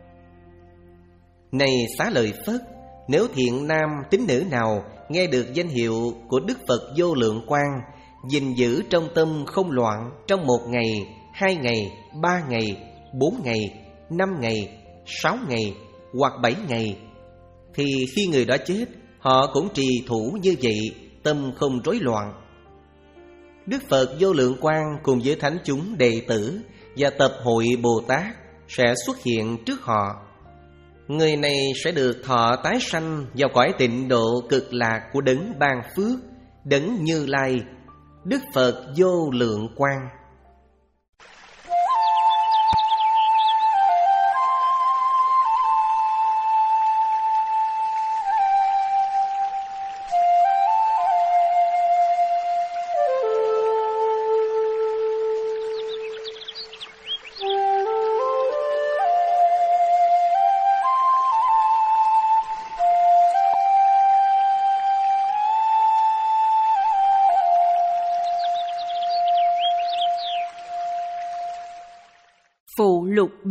Này Xá Lợi Phất, nếu thiện nam tín nữ nào nghe được danh hiệu của Đức Phật vô lượng quang, gìn giữ trong tâm không loạn trong một ngày, hai ngày, ba ngày, bốn ngày, năm ngày, sáu ngày hoặc bảy ngày, thì khi người đó chết, họ cũng trì thủ như vậy, tâm không rối loạn. Đức Phật vô lượng quang cùng với thánh chúng đệ tử và tập hội Bồ Tát sẽ xuất hiện trước họ. Người này sẽ được thọ tái sanh vào cõi tịnh độ cực lạc của đấng ban phước, đấng Như Lai, Đức Phật vô lượng quang. Phụ lục B.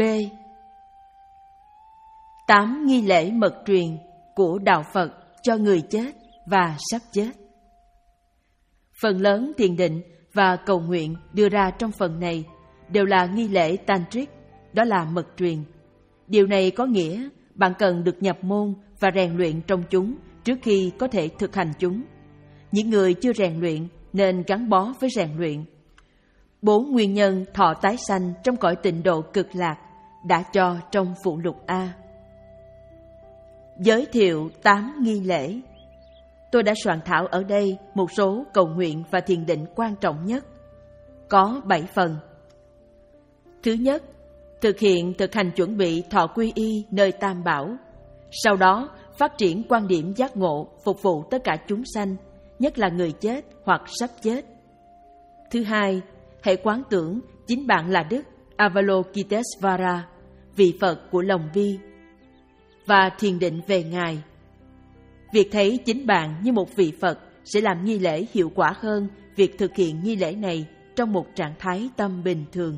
Tám nghi lễ mật truyền của Đạo Phật cho người chết và sắp chết. Phần lớn thiền định và cầu nguyện đưa ra trong phần này đều là nghi lễ tantric, đó là mật truyền. Điều này có nghĩa bạn cần được nhập môn và rèn luyện trong chúng trước khi có thể thực hành chúng. Những người chưa rèn luyện nên gắn bó với rèn luyện. Bốn nguyên nhân thọ tái sanh trong cõi tịnh độ cực lạc đã cho trong phụ lục A. Giới thiệu tám nghi lễ. Tôi đã soạn thảo ở đây một số cầu nguyện và thiền định quan trọng nhất. Có bảy phần. Thứ nhất, thực hiện thực hành chuẩn bị thọ quy y nơi Tam Bảo. Sau đó, phát triển quan điểm giác ngộ phục vụ tất cả chúng sanh, nhất là người chết hoặc sắp chết. Thứ hai, hãy quán tưởng chính bạn là Đức, Avalokitesvara, vị Phật của lòng bi, và thiền định về Ngài. Việc thấy chính bạn như một vị Phật sẽ làm nghi lễ hiệu quả hơn việc thực hiện nghi lễ này trong một trạng thái tâm bình thường.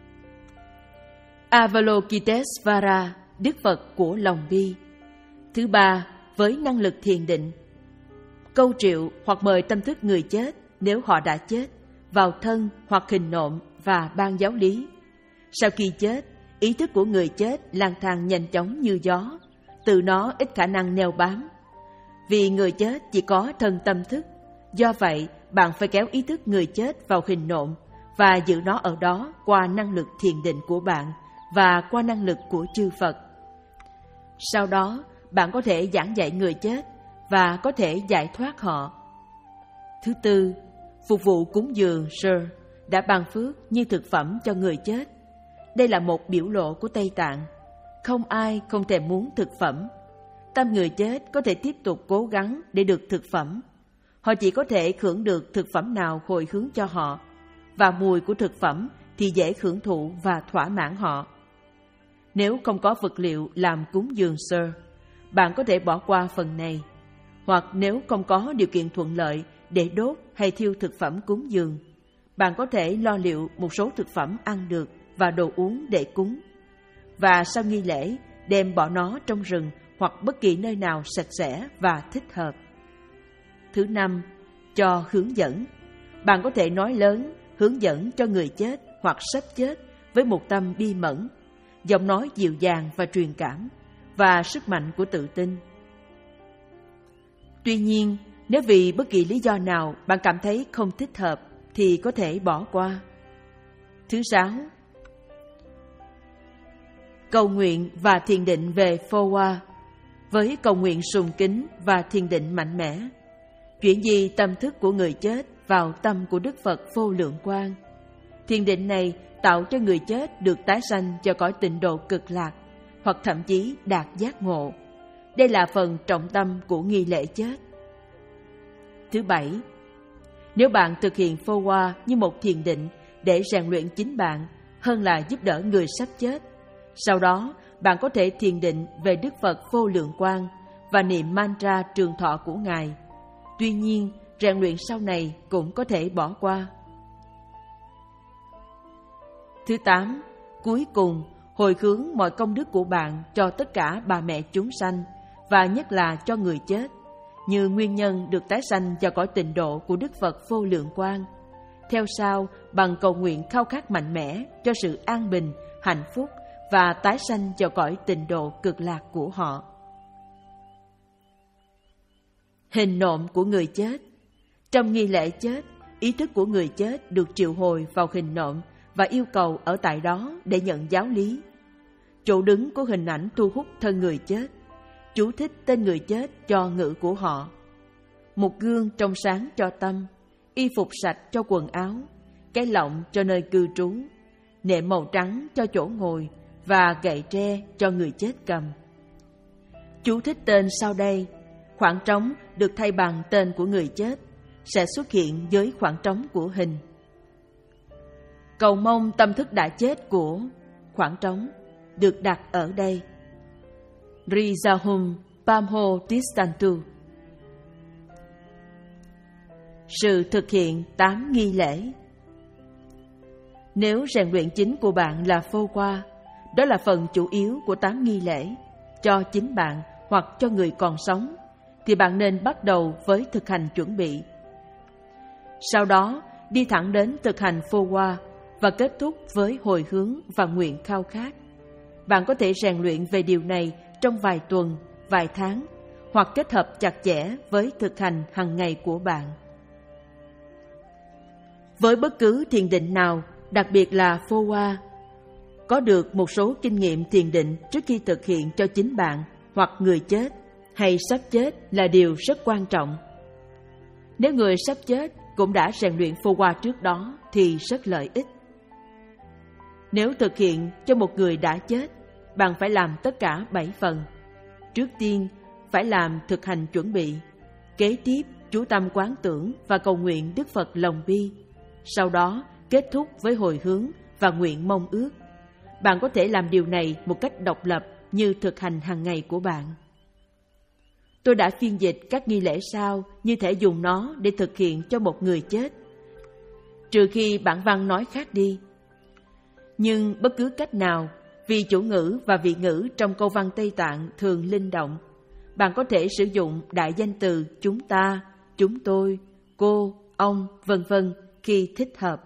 Avalokitesvara, Đức Phật của lòng bi. Thứ ba, với năng lực thiền định. Câu triệu hoặc mời tâm thức người chết nếu họ đã chết vào thân hoặc hình nộm và ban giáo lý. Sau khi chết, ý thức của người chết lang thang nhanh chóng như gió, từ nó ít khả năng neo bám. Vì người chết chỉ có thân tâm thức, do vậy bạn phải kéo ý thức người chết vào hình nộm và giữ nó ở đó qua năng lực thiền định của bạn và qua năng lực của chư Phật. Sau đó, bạn có thể giảng dạy người chết và có thể giải thoát họ. Thứ tư, phục vụ cúng dường sơ đã ban phước như thực phẩm cho người chết. Đây là một biểu lộ của Tây Tạng. Không ai không thèm muốn thực phẩm. Tâm người chết có thể tiếp tục cố gắng để được thực phẩm. Họ chỉ có thể hưởng được thực phẩm nào hồi hướng cho họ, và mùi của thực phẩm thì dễ hưởng thụ và thỏa mãn họ. Nếu không có vật liệu làm cúng dường sơ, bạn có thể bỏ qua phần này. Hoặc nếu không có điều kiện thuận lợi để đốt hay thiêu thực phẩm cúng dường, bạn có thể lo liệu một số thực phẩm ăn được và đồ uống để cúng. Và sau nghi lễ, đem bỏ nó trong rừng hoặc bất kỳ nơi nào sạch sẽ và thích hợp. Thứ năm, cho hướng dẫn. Bạn có thể nói lớn, hướng dẫn cho người chết hoặc sắp chết với một tâm bi mẫn, giọng nói dịu dàng và truyền cảm, và sức mạnh của tự tin. Tuy nhiên, nếu vì bất kỳ lý do nào bạn cảm thấy không thích hợp, thì có thể bỏ qua. Thứ sáu, cầu nguyện và thiền định về Phowa. Với cầu nguyện sùng kính và thiền định mạnh mẽ, chuyển di tâm thức của người chết vào tâm của Đức Phật vô lượng quang. Thiền định này tạo cho người chết được tái sanh cho cõi tịnh độ cực lạc, hoặc thậm chí đạt giác ngộ. Đây là phần trọng tâm của nghi lễ chết. Thứ bảy, nếu bạn thực hiện Phowa như một thiền định để rèn luyện chính bạn hơn là giúp đỡ người sắp chết, sau đó bạn có thể thiền định về Đức Phật vô lượng quang và niệm mantra trường thọ của Ngài. Tuy nhiên, rèn luyện sau này cũng có thể bỏ qua. Thứ tám, cuối cùng, hồi hướng mọi công đức của bạn cho tất cả bà mẹ chúng sanh, và nhất là cho người chết, như nguyên nhân được tái sanh vào cõi tịnh độ của Đức Phật vô lượng quang. Theo sau, bằng cầu nguyện khao khát mạnh mẽ cho sự an bình, hạnh phúc và tái sanh vào cõi tịnh độ cực lạc của họ. Hình nộm của người chết. Trong nghi lễ chết, ý thức của người chết được triệu hồi vào hình nộm và yêu cầu ở tại đó để nhận giáo lý. Chỗ đứng của hình ảnh thu hút thân người chết, chú thích tên người chết cho ngữ của họ. Một gương trong sáng cho tâm, y phục sạch cho quần áo, cái lọng cho nơi cư trú, nệm màu trắng cho chỗ ngồi và gậy tre cho người chết cầm. Chú thích tên sau đây. Khoảng trống được thay bằng tên của người chết sẽ xuất hiện với khoảng trống của hình. Cầu mong tâm thức đã chết của khoảng trống được đặt ở đây. Rizahum Pamho Tistantu. Sự thực hiện tám nghi lễ. Nếu rèn luyện chính của bạn là Phowa, đó là phần chủ yếu của tám nghi lễ, cho chính bạn hoặc cho người còn sống, thì bạn nên bắt đầu với thực hành chuẩn bị. Sau đó, đi thẳng đến thực hành Phowa và kết thúc với hồi hướng và nguyện khao khát. Bạn có thể rèn luyện về điều này trong vài tuần, vài tháng, hoặc kết hợp chặt chẽ với thực hành hàng ngày của bạn. Với bất cứ thiền định nào, đặc biệt là Phowa, có được một số kinh nghiệm thiền định trước khi thực hiện cho chính bạn hoặc người chết hay sắp chết là điều rất quan trọng. Nếu người sắp chết cũng đã rèn luyện Phowa trước đó thì rất lợi ích. Nếu thực hiện cho một người đã chết, bạn phải làm tất cả bảy phần. Trước tiên, phải làm thực hành chuẩn bị. Kế tiếp, chú tâm quán tưởng và cầu nguyện Đức Phật lòng bi. Sau đó, kết thúc với hồi hướng và nguyện mong ước. Bạn có thể làm điều này một cách độc lập như thực hành hàng ngày của bạn. Tôi đã phiên dịch các nghi lễ sau như thể dùng nó để thực hiện cho một người chết, trừ khi bản văn nói khác đi. Nhưng bất cứ cách nào, vì chủ ngữ và vị ngữ trong câu văn Tây Tạng thường linh động, bạn có thể sử dụng đại danh từ chúng ta, chúng tôi, cô, ông, vân vân khi thích hợp.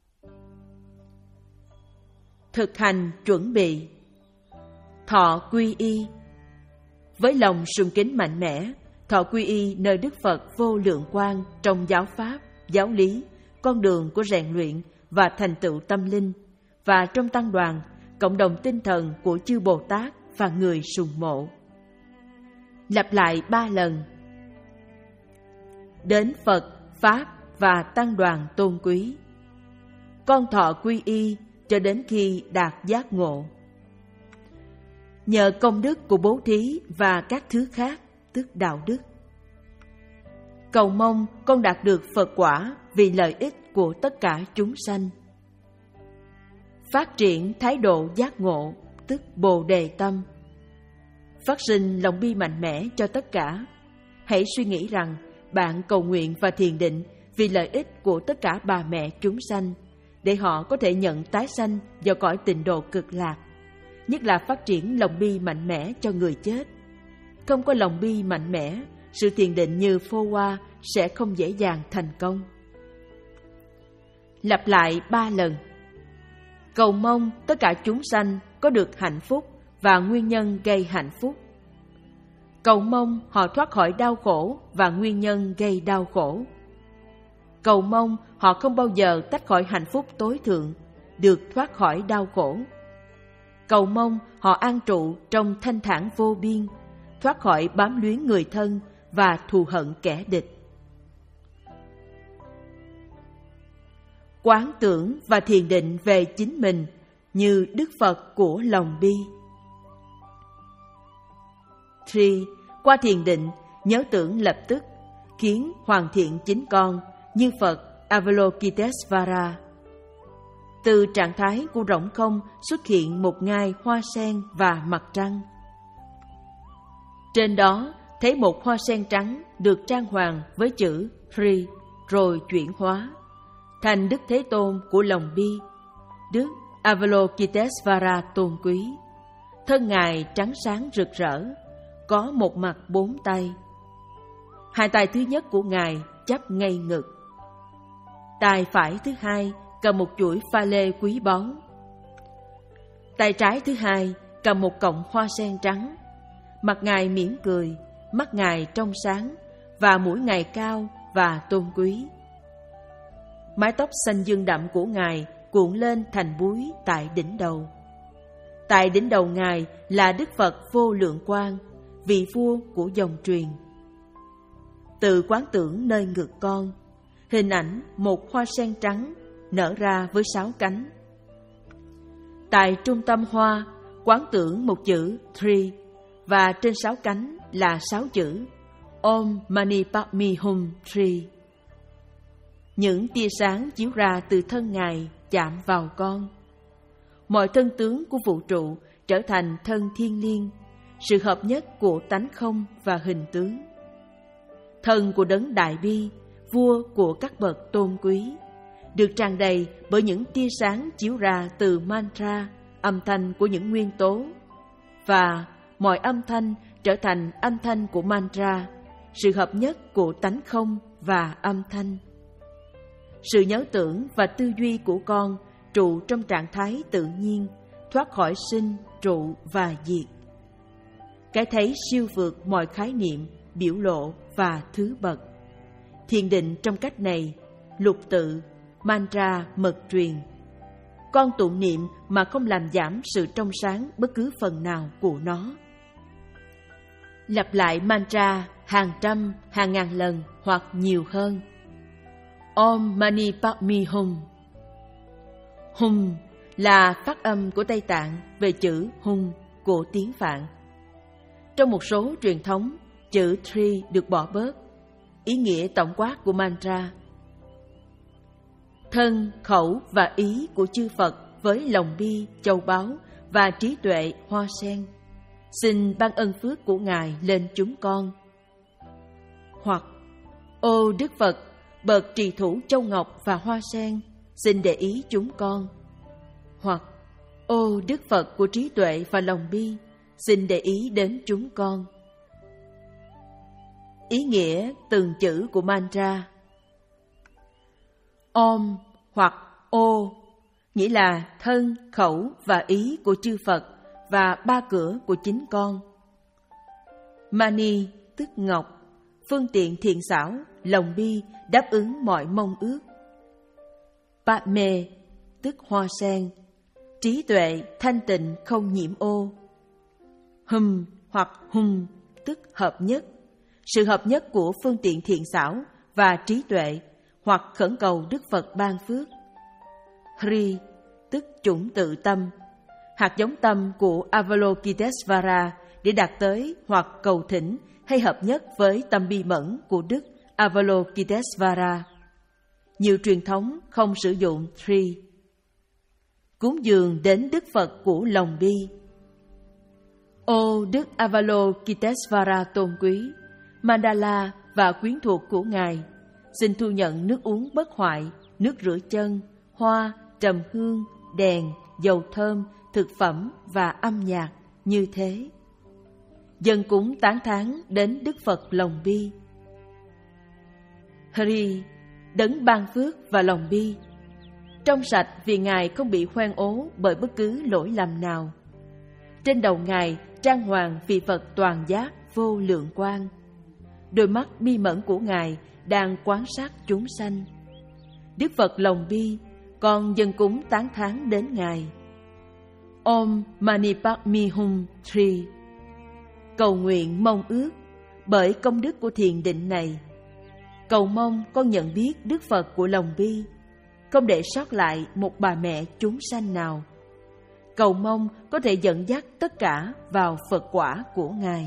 Thực hành chuẩn bị. Thọ quy y. Với lòng sùng kính mạnh mẽ, thọ quy y nơi Đức Phật vô lượng quang trong giáo pháp, giáo lý, con đường của rèn luyện và thành tựu tâm linh, và trong tăng đoàn, cộng đồng tinh thần của chư Bồ Tát và người sùng mộ. Lặp lại ba lần. Đến Phật, Pháp và tăng đoàn tôn quý. Con thọ quy y cho đến khi đạt giác ngộ. Nhờ công đức của bố thí và các thứ khác, tức đạo đức. Cầu mong con đạt được Phật quả vì lợi ích của tất cả chúng sanh. Phát triển thái độ giác ngộ, tức Bồ Đề tâm. Phát sinh lòng bi mạnh mẽ cho tất cả. Hãy suy nghĩ rằng bạn cầu nguyện và thiền định vì lợi ích của tất cả bà mẹ chúng sanh, để họ có thể nhận tái sanh vào cõi tịnh độ cực lạc. Nhất là phát triển lòng bi mạnh mẽ cho người chết. Không có lòng bi mạnh mẽ, sự thiền định như phô hoa sẽ không dễ dàng thành công. Lặp lại ba lần. Cầu mong tất cả chúng sanh có được hạnh phúc và nguyên nhân gây hạnh phúc. Cầu mong họ thoát khỏi đau khổ và nguyên nhân gây đau khổ. Cầu mong họ không bao giờ tách khỏi hạnh phúc tối thượng, được thoát khỏi đau khổ. Cầu mong họ an trụ trong thanh thản vô biên, thoát khỏi bám luyến người thân và thù hận kẻ địch. Quán tưởng và thiền định về chính mình như Đức Phật của lòng bi. ba. Qua thiền định, nhớ tưởng lập tức, khiến hoàn thiện chính con như Phật Avalokitesvara. Từ trạng thái của rỗng không xuất hiện một ngai hoa sen và mặt trăng. Trên đó thấy một hoa sen trắng được trang hoàng với chữ Sri, rồi chuyển hóa thành Đức Thế Tôn của lòng bi, Đức Avalokitesvara tôn quý. Thân Ngài trắng sáng rực rỡ, có một mặt bốn tay. Hai tay thứ nhất của Ngài chắp ngay ngực. Tay phải thứ hai cầm một chuỗi pha lê quý báu. Tay trái thứ hai cầm một cọng hoa sen trắng. Mặt Ngài mỉm cười, mắt Ngài trong sáng và mũi Ngài cao và tôn quý. Mái tóc xanh dương đậm của Ngài cuộn lên thành búi tại đỉnh đầu. Tại đỉnh đầu Ngài là Đức Phật vô lượng quang, vị vua của dòng truyền. Tự quán tưởng nơi ngực con, hình ảnh một hoa sen trắng nở ra với sáu cánh. Tại trung tâm hoa, quán tưởng một chữ Tri, và trên sáu cánh là sáu chữ Om Mani Padme Hum Tri. Những tia sáng chiếu ra từ thân Ngài chạm vào con. Mọi thân tướng của vũ trụ trở thành thân thiên liêng, sự hợp nhất của tánh không và hình tướng. Thân của đấng đại bi, vua của các bậc tôn quý, được tràn đầy bởi những tia sáng chiếu ra từ mantra, âm thanh của những nguyên tố, và mọi âm thanh trở thành âm thanh của mantra, sự hợp nhất của tánh không và âm thanh. Sự nhớ tưởng và tư duy của con trụ trong trạng thái tự nhiên, thoát khỏi sinh, trụ và diệt. Cái thấy siêu vượt mọi khái niệm, biểu lộ và thứ bậc. Thiền định trong cách này, lục tự, mantra mật truyền. Con tụng niệm mà không làm giảm sự trong sáng bất cứ phần nào của nó. Lặp lại mantra hàng trăm, hàng ngàn lần hoặc nhiều hơn. Om Mani Padme Hum. Hum là phát âm của Tây Tạng về chữ Hum của tiếng Phạn. Trong một số truyền thống, chữ Tri được bỏ bớt, ý nghĩa tổng quát của mantra. Thân, khẩu và ý của chư Phật với lòng bi, châu báu và trí tuệ hoa sen. Xin ban ân phước của Ngài lên chúng con. Hoặc: Ô Đức Phật, bậc trì thủ châu ngọc và hoa sen, xin để ý chúng con. Hoặc: Ô Đức Phật của trí tuệ và lòng bi, xin để ý đến chúng con. Ý nghĩa từng chữ của mantra. Om hoặc Ô nghĩa là thân, khẩu và ý của chư Phật và ba cửa của chính con. Mani tức ngọc, phương tiện thiện xảo, lòng bi đáp ứng mọi mong ước. Padme tức hoa sen, trí tuệ thanh tịnh không nhiễm ô. Hum hoặc hum tức hợp nhất, sự hợp nhất của phương tiện thiện xảo và trí tuệ, hoặc khẩn cầu Đức Phật ban phước. Hri tức chủng tự tâm, hạt giống tâm của Avalokitesvara để đạt tới hoặc cầu thỉnh hay hợp nhất với tâm bi mẫn của Đức Avalokitesvara. Nhiều truyền thống không sử dụng Hri. Cúng dường đến Đức Phật của lòng bi. Ô Đức Avalokitesvara tôn quý, Mandala và quyến thuộc của Ngài, xin thu nhận nước uống bất hoại, nước rửa chân, hoa, trầm hương, đèn, dầu thơm, thực phẩm và âm nhạc như thế. Dân cúng tán thán đến Đức Phật lòng bi. Hri, đấng ban phước và lòng bi, trong sạch vì Ngài không bị hoen ố bởi bất cứ lỗi lầm nào. Trên đầu Ngài trang hoàng vì Phật toàn giác vô lượng quang. Đôi mắt bi mẫn của Ngài đang quan sát chúng sanh. Đức Phật lòng bi, con dân cúng tán thán đến Ngài. Om Mani Padme Hum Tri. Cầu nguyện mong ước bởi công đức của thiền định này. Cầu mong con nhận biết Đức Phật của lòng bi, không để sót lại một bà mẹ chúng sanh nào. Cầu mong có thể dẫn dắt tất cả vào Phật quả của Ngài.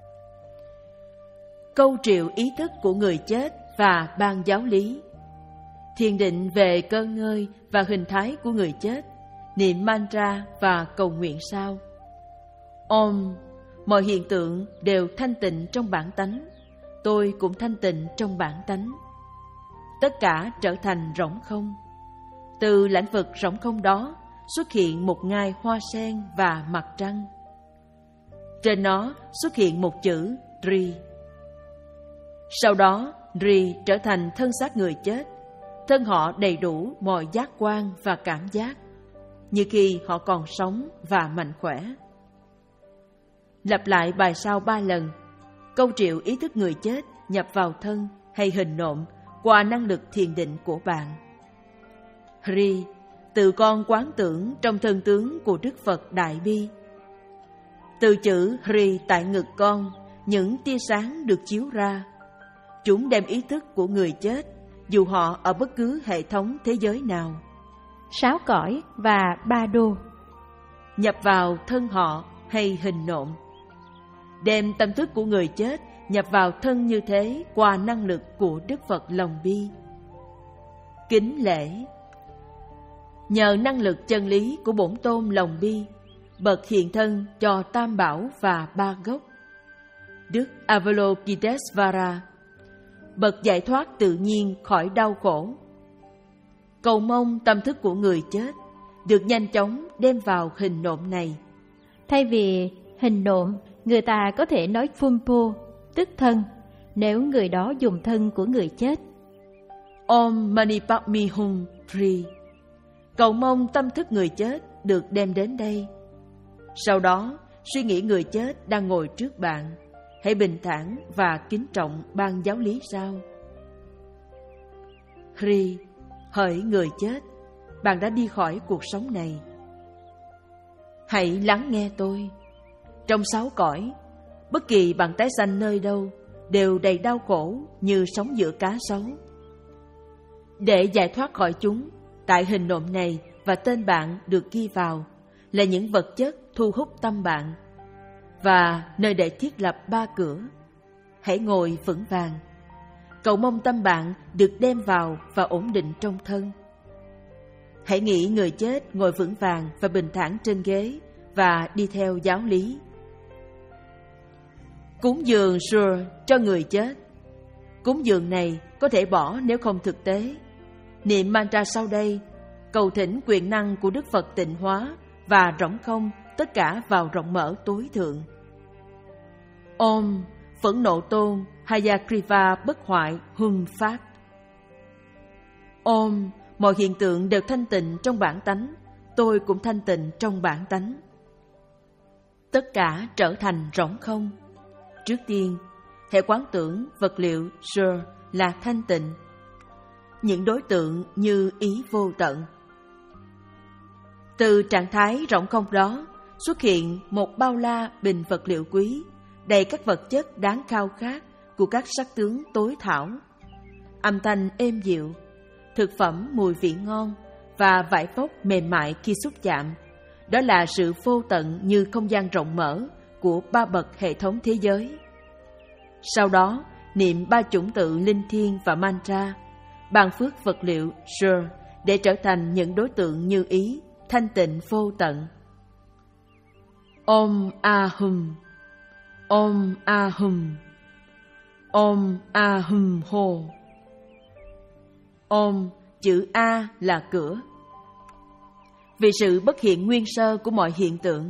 Câu triệu ý thức của người chết và ban giáo lý. Thiền định về cơ ngơi và hình thái của người chết, niệm mantra và cầu nguyện sau. Om, mọi hiện tượng đều thanh tịnh trong bản tánh, tôi cũng thanh tịnh trong bản tánh. Tất cả trở thành rỗng không. Từ lãnh vực rỗng không đó xuất hiện một ngai hoa sen và mặt trăng. Trên nó xuất hiện một chữ Ri. Sau đó Ri trở thành thân xác người chết. Thân họ đầy đủ mọi giác quan và cảm giác, như khi họ còn sống và mạnh khỏe. Lặp lại bài sau ba lần. Câu triệu ý thức người chết nhập vào thân hay hình nộm qua năng lực thiền định của bạn. Hri, tự con quán tưởng trong thân tướng của Đức Phật Đại Bi. Từ chữ Hri tại ngực con, những tia sáng được chiếu ra. Chúng đem ý thức của người chết, dù họ ở bất cứ hệ thống thế giới nào. Sáu cõi và ba đô. Nhập vào thân họ hay hình nộm. Đem tâm thức của người chết nhập vào thân như thế qua năng lực của Đức Phật lòng bi. Kính lễ. Nhờ năng lực chân lý của Bổn Tôn lòng bi, bậc hiện thân cho Tam Bảo và Ba Gốc. Đức Avalokitesvara, bậc giải thoát tự nhiên khỏi đau khổ. Cầu mong tâm thức của người chết được nhanh chóng đem vào hình nộm này. Thay vì hình nộm, người ta có thể nói Phumpo, tức thân, nếu người đó dùng thân của người chết. Om Mani Padme Hum Tri. Cầu mong tâm thức người chết được đem đến đây. Sau đó, suy nghĩ người chết đang ngồi trước bạn. Hãy bình thản và kính trọng ban giáo lý sau. Hri, hỡi người chết, bạn đã đi khỏi cuộc sống này. Hãy lắng nghe tôi. Trong sáu cõi, bất kỳ bạn tái sanh nơi đâu đều đầy đau khổ như sống giữa cá sấu. Để giải thoát khỏi chúng, tại hình nộm này và tên bạn được ghi vào là những vật chất thu hút tâm bạn và nơi để thiết lập ba cửa. Hãy ngồi vững vàng. Cầu mong tâm bạn được đem vào và ổn định trong thân. Hãy nghĩ người chết ngồi vững vàng và bình thản trên ghế và đi theo giáo lý. Cúng dường Sur cho người chết. Cúng dường này có thể bỏ nếu không thực tế. Niệm mantra sau đây, cầu thỉnh quyền năng của Đức Phật tịnh hóa và rỗng không tất cả vào rộng mở tối thượng. Om phẫn nộ tôn Hayagriva bất hoại huân phát. Om mọi hiện tượng đều thanh tịnh trong bản tánh, tôi cũng thanh tịnh trong bản tánh. Tất cả trở thành rỗng không. Trước tiên, hãy quán tưởng vật liệu Sur là thanh tịnh, những đối tượng như ý vô tận. Từ trạng thái rỗng không đó xuất hiện một bao la bình vật liệu quý, đầy các vật chất đáng khao khát của các sắc tướng tối thảo, âm thanh êm dịu, thực phẩm mùi vị ngon và vải vóc mềm mại khi xúc chạm. Đó là sự vô tận như không gian rộng mở của ba bậc hệ thống thế giới. Sau đó, niệm ba chủng tự linh thiêng và mantra, ban phước vật liệu Sur để trở thành những đối tượng như ý, thanh tịnh vô tận. Om Ahum, Om Ahum, Om Ahum Ho. Om chữ A là cửa, vì sự bất hiện nguyên sơ của mọi hiện tượng.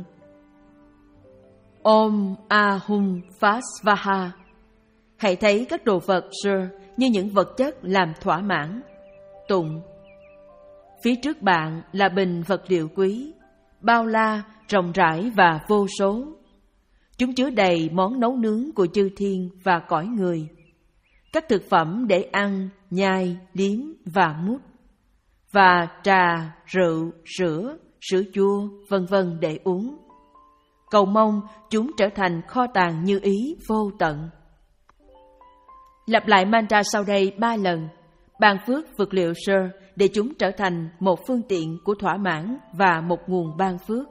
Om Ahum Fasvaha. Hãy thấy các đồ vật Sur như những vật chất làm thỏa mãn. Tụng. Phía trước bạn là bình vật liệu quý, bao la, rộng rãi và vô số. Chúng chứa đầy món nấu nướng của chư thiên và cõi người, các thực phẩm để ăn, nhai, liếm và mút, và trà, rượu, sữa, sữa chua, vân vân để uống. Cầu mong chúng trở thành kho tàng như ý vô tận. Lặp lại mantra sau đây ba lần, ban phước vật liệu Sur để chúng trở thành một phương tiện của thỏa mãn và một nguồn ban phước.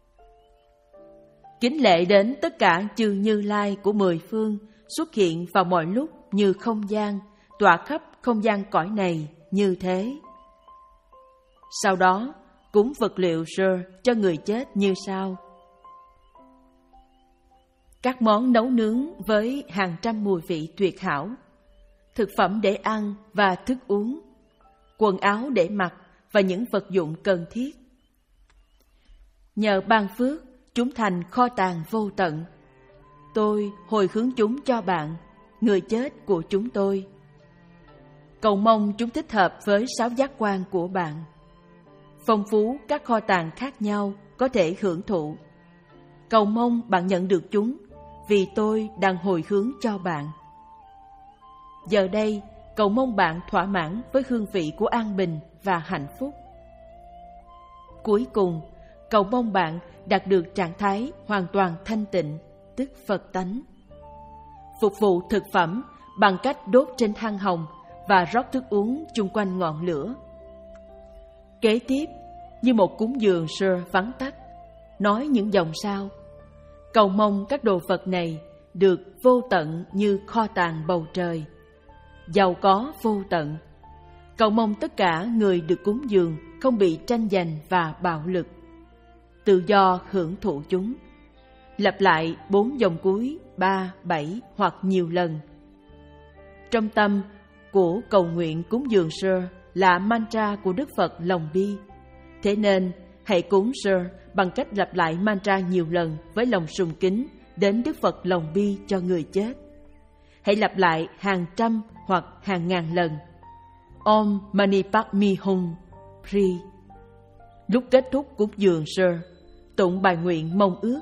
Kính lễ đến tất cả chư Như Lai của mười phương xuất hiện vào mọi lúc như không gian, tỏa khắp không gian cõi này như thế. Sau đó, cúng vật liệu Sur cho người chết như sau. Các món nấu nướng với hàng trăm mùi vị tuyệt hảo, thực phẩm để ăn và thức uống, quần áo để mặc và những vật dụng cần thiết. Nhờ ban phước, chúng thành kho tàng vô tận. Tôi hồi hướng chúng cho bạn, người chết của chúng tôi. Cầu mong chúng thích hợp với sáu giác quan của bạn. Phong phú các kho tàng khác nhau có thể hưởng thụ. Cầu mong bạn nhận được chúng, vì tôi đang hồi hướng cho bạn. Giờ đây, cầu mong bạn thỏa mãn với hương vị của an bình và hạnh phúc. Cuối cùng, cầu mong bạn đạt được trạng thái hoàn toàn thanh tịnh, tức Phật tánh. Phục vụ thực phẩm bằng cách đốt trên than hồng và rót thức uống chung quanh ngọn lửa. Kế tiếp, như một cúng dường Sur vắn tắt, nói những dòng sau. Cầu mong các đồ vật này được vô tận như kho tàng bầu trời, giàu có vô tận. Cầu mong tất cả người được cúng dường không bị tranh giành và bạo lực, tự do hưởng thụ chúng. Lặp lại bốn dòng cuối, ba, bảy hoặc nhiều lần. Trong tâm của cầu nguyện cúng dường Sur là mantra của Đức Phật lòng bi. Thế nên, hãy cúng Sur bằng cách lặp lại mantra nhiều lần với lòng sùng kính đến Đức Phật lòng bi cho người chết. Hãy lặp lại hàng trăm hoặc hàng ngàn lần. Om Mani Padme Hum Pri. Lúc kết thúc cúng dường Sur, tụng bài nguyện mong ước.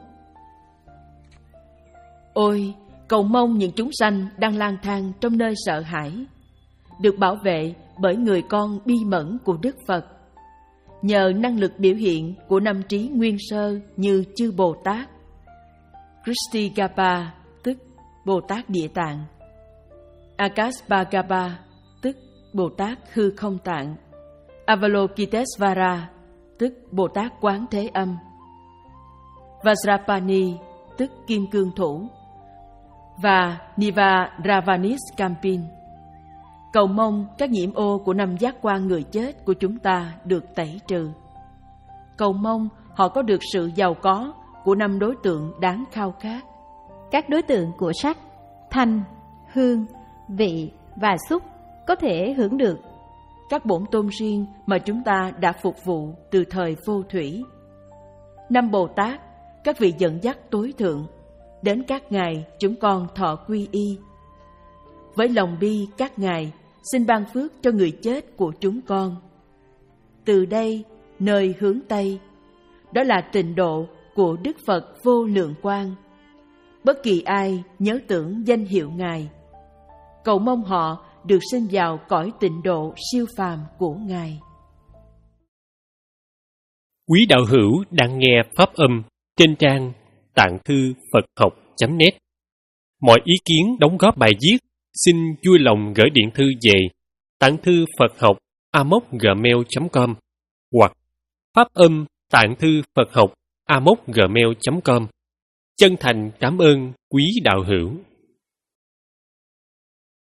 Ôi, cầu mong những chúng sanh đang lang thang trong nơi sợ hãi được bảo vệ bởi người con bi mẫn của Đức Phật. Nhờ năng lực biểu hiện của năm trí nguyên sơ như chư Bồ Tát, Kristigapa tức Bồ Tát Địa Tạng, Akasbagapa tức Bồ Tát Hư Không Tạng, Avalokitesvara tức Bồ Tát Quán Thế Âm, Vajrapani tức Kim Cương Thủ và Nivaravaniscampin. cầu mong các nhiễm ô của năm giác quan người chết của chúng ta được tẩy trừ. Cầu mong họ có được sự giàu có của năm đối tượng đáng khao khát. Các đối tượng của sắc, thanh, hương, vị và xúc có thể hưởng được. Các bổn tôn riêng mà chúng ta đã phục vụ từ thời vô thủy. Năm Bồ Tát, các vị dẫn dắt tối thượng, đến các ngài chúng con thọ quy y. Với lòng bi các ngài xin ban phước cho người chết của chúng con. Từ đây, nơi hướng Tây, đó là tịnh độ của Đức Phật Vô Lượng Quang. Bất kỳ ai nhớ tưởng danh hiệu Ngài, cầu mong họ được sinh vào cõi tịnh độ siêu phàm của Ngài. Quý đạo hữu đang nghe pháp âm trên trang tạng thư Phật học chấm net. Mọi ý kiến đóng góp bài viết xin vui lòng gửi điện thư về tạng thư Phật học a m o c gmail chấm com hoặc pháp âm tạng thư Phật học a m o c gmail chấm com. Chân thành cảm ơn quý đạo hữu.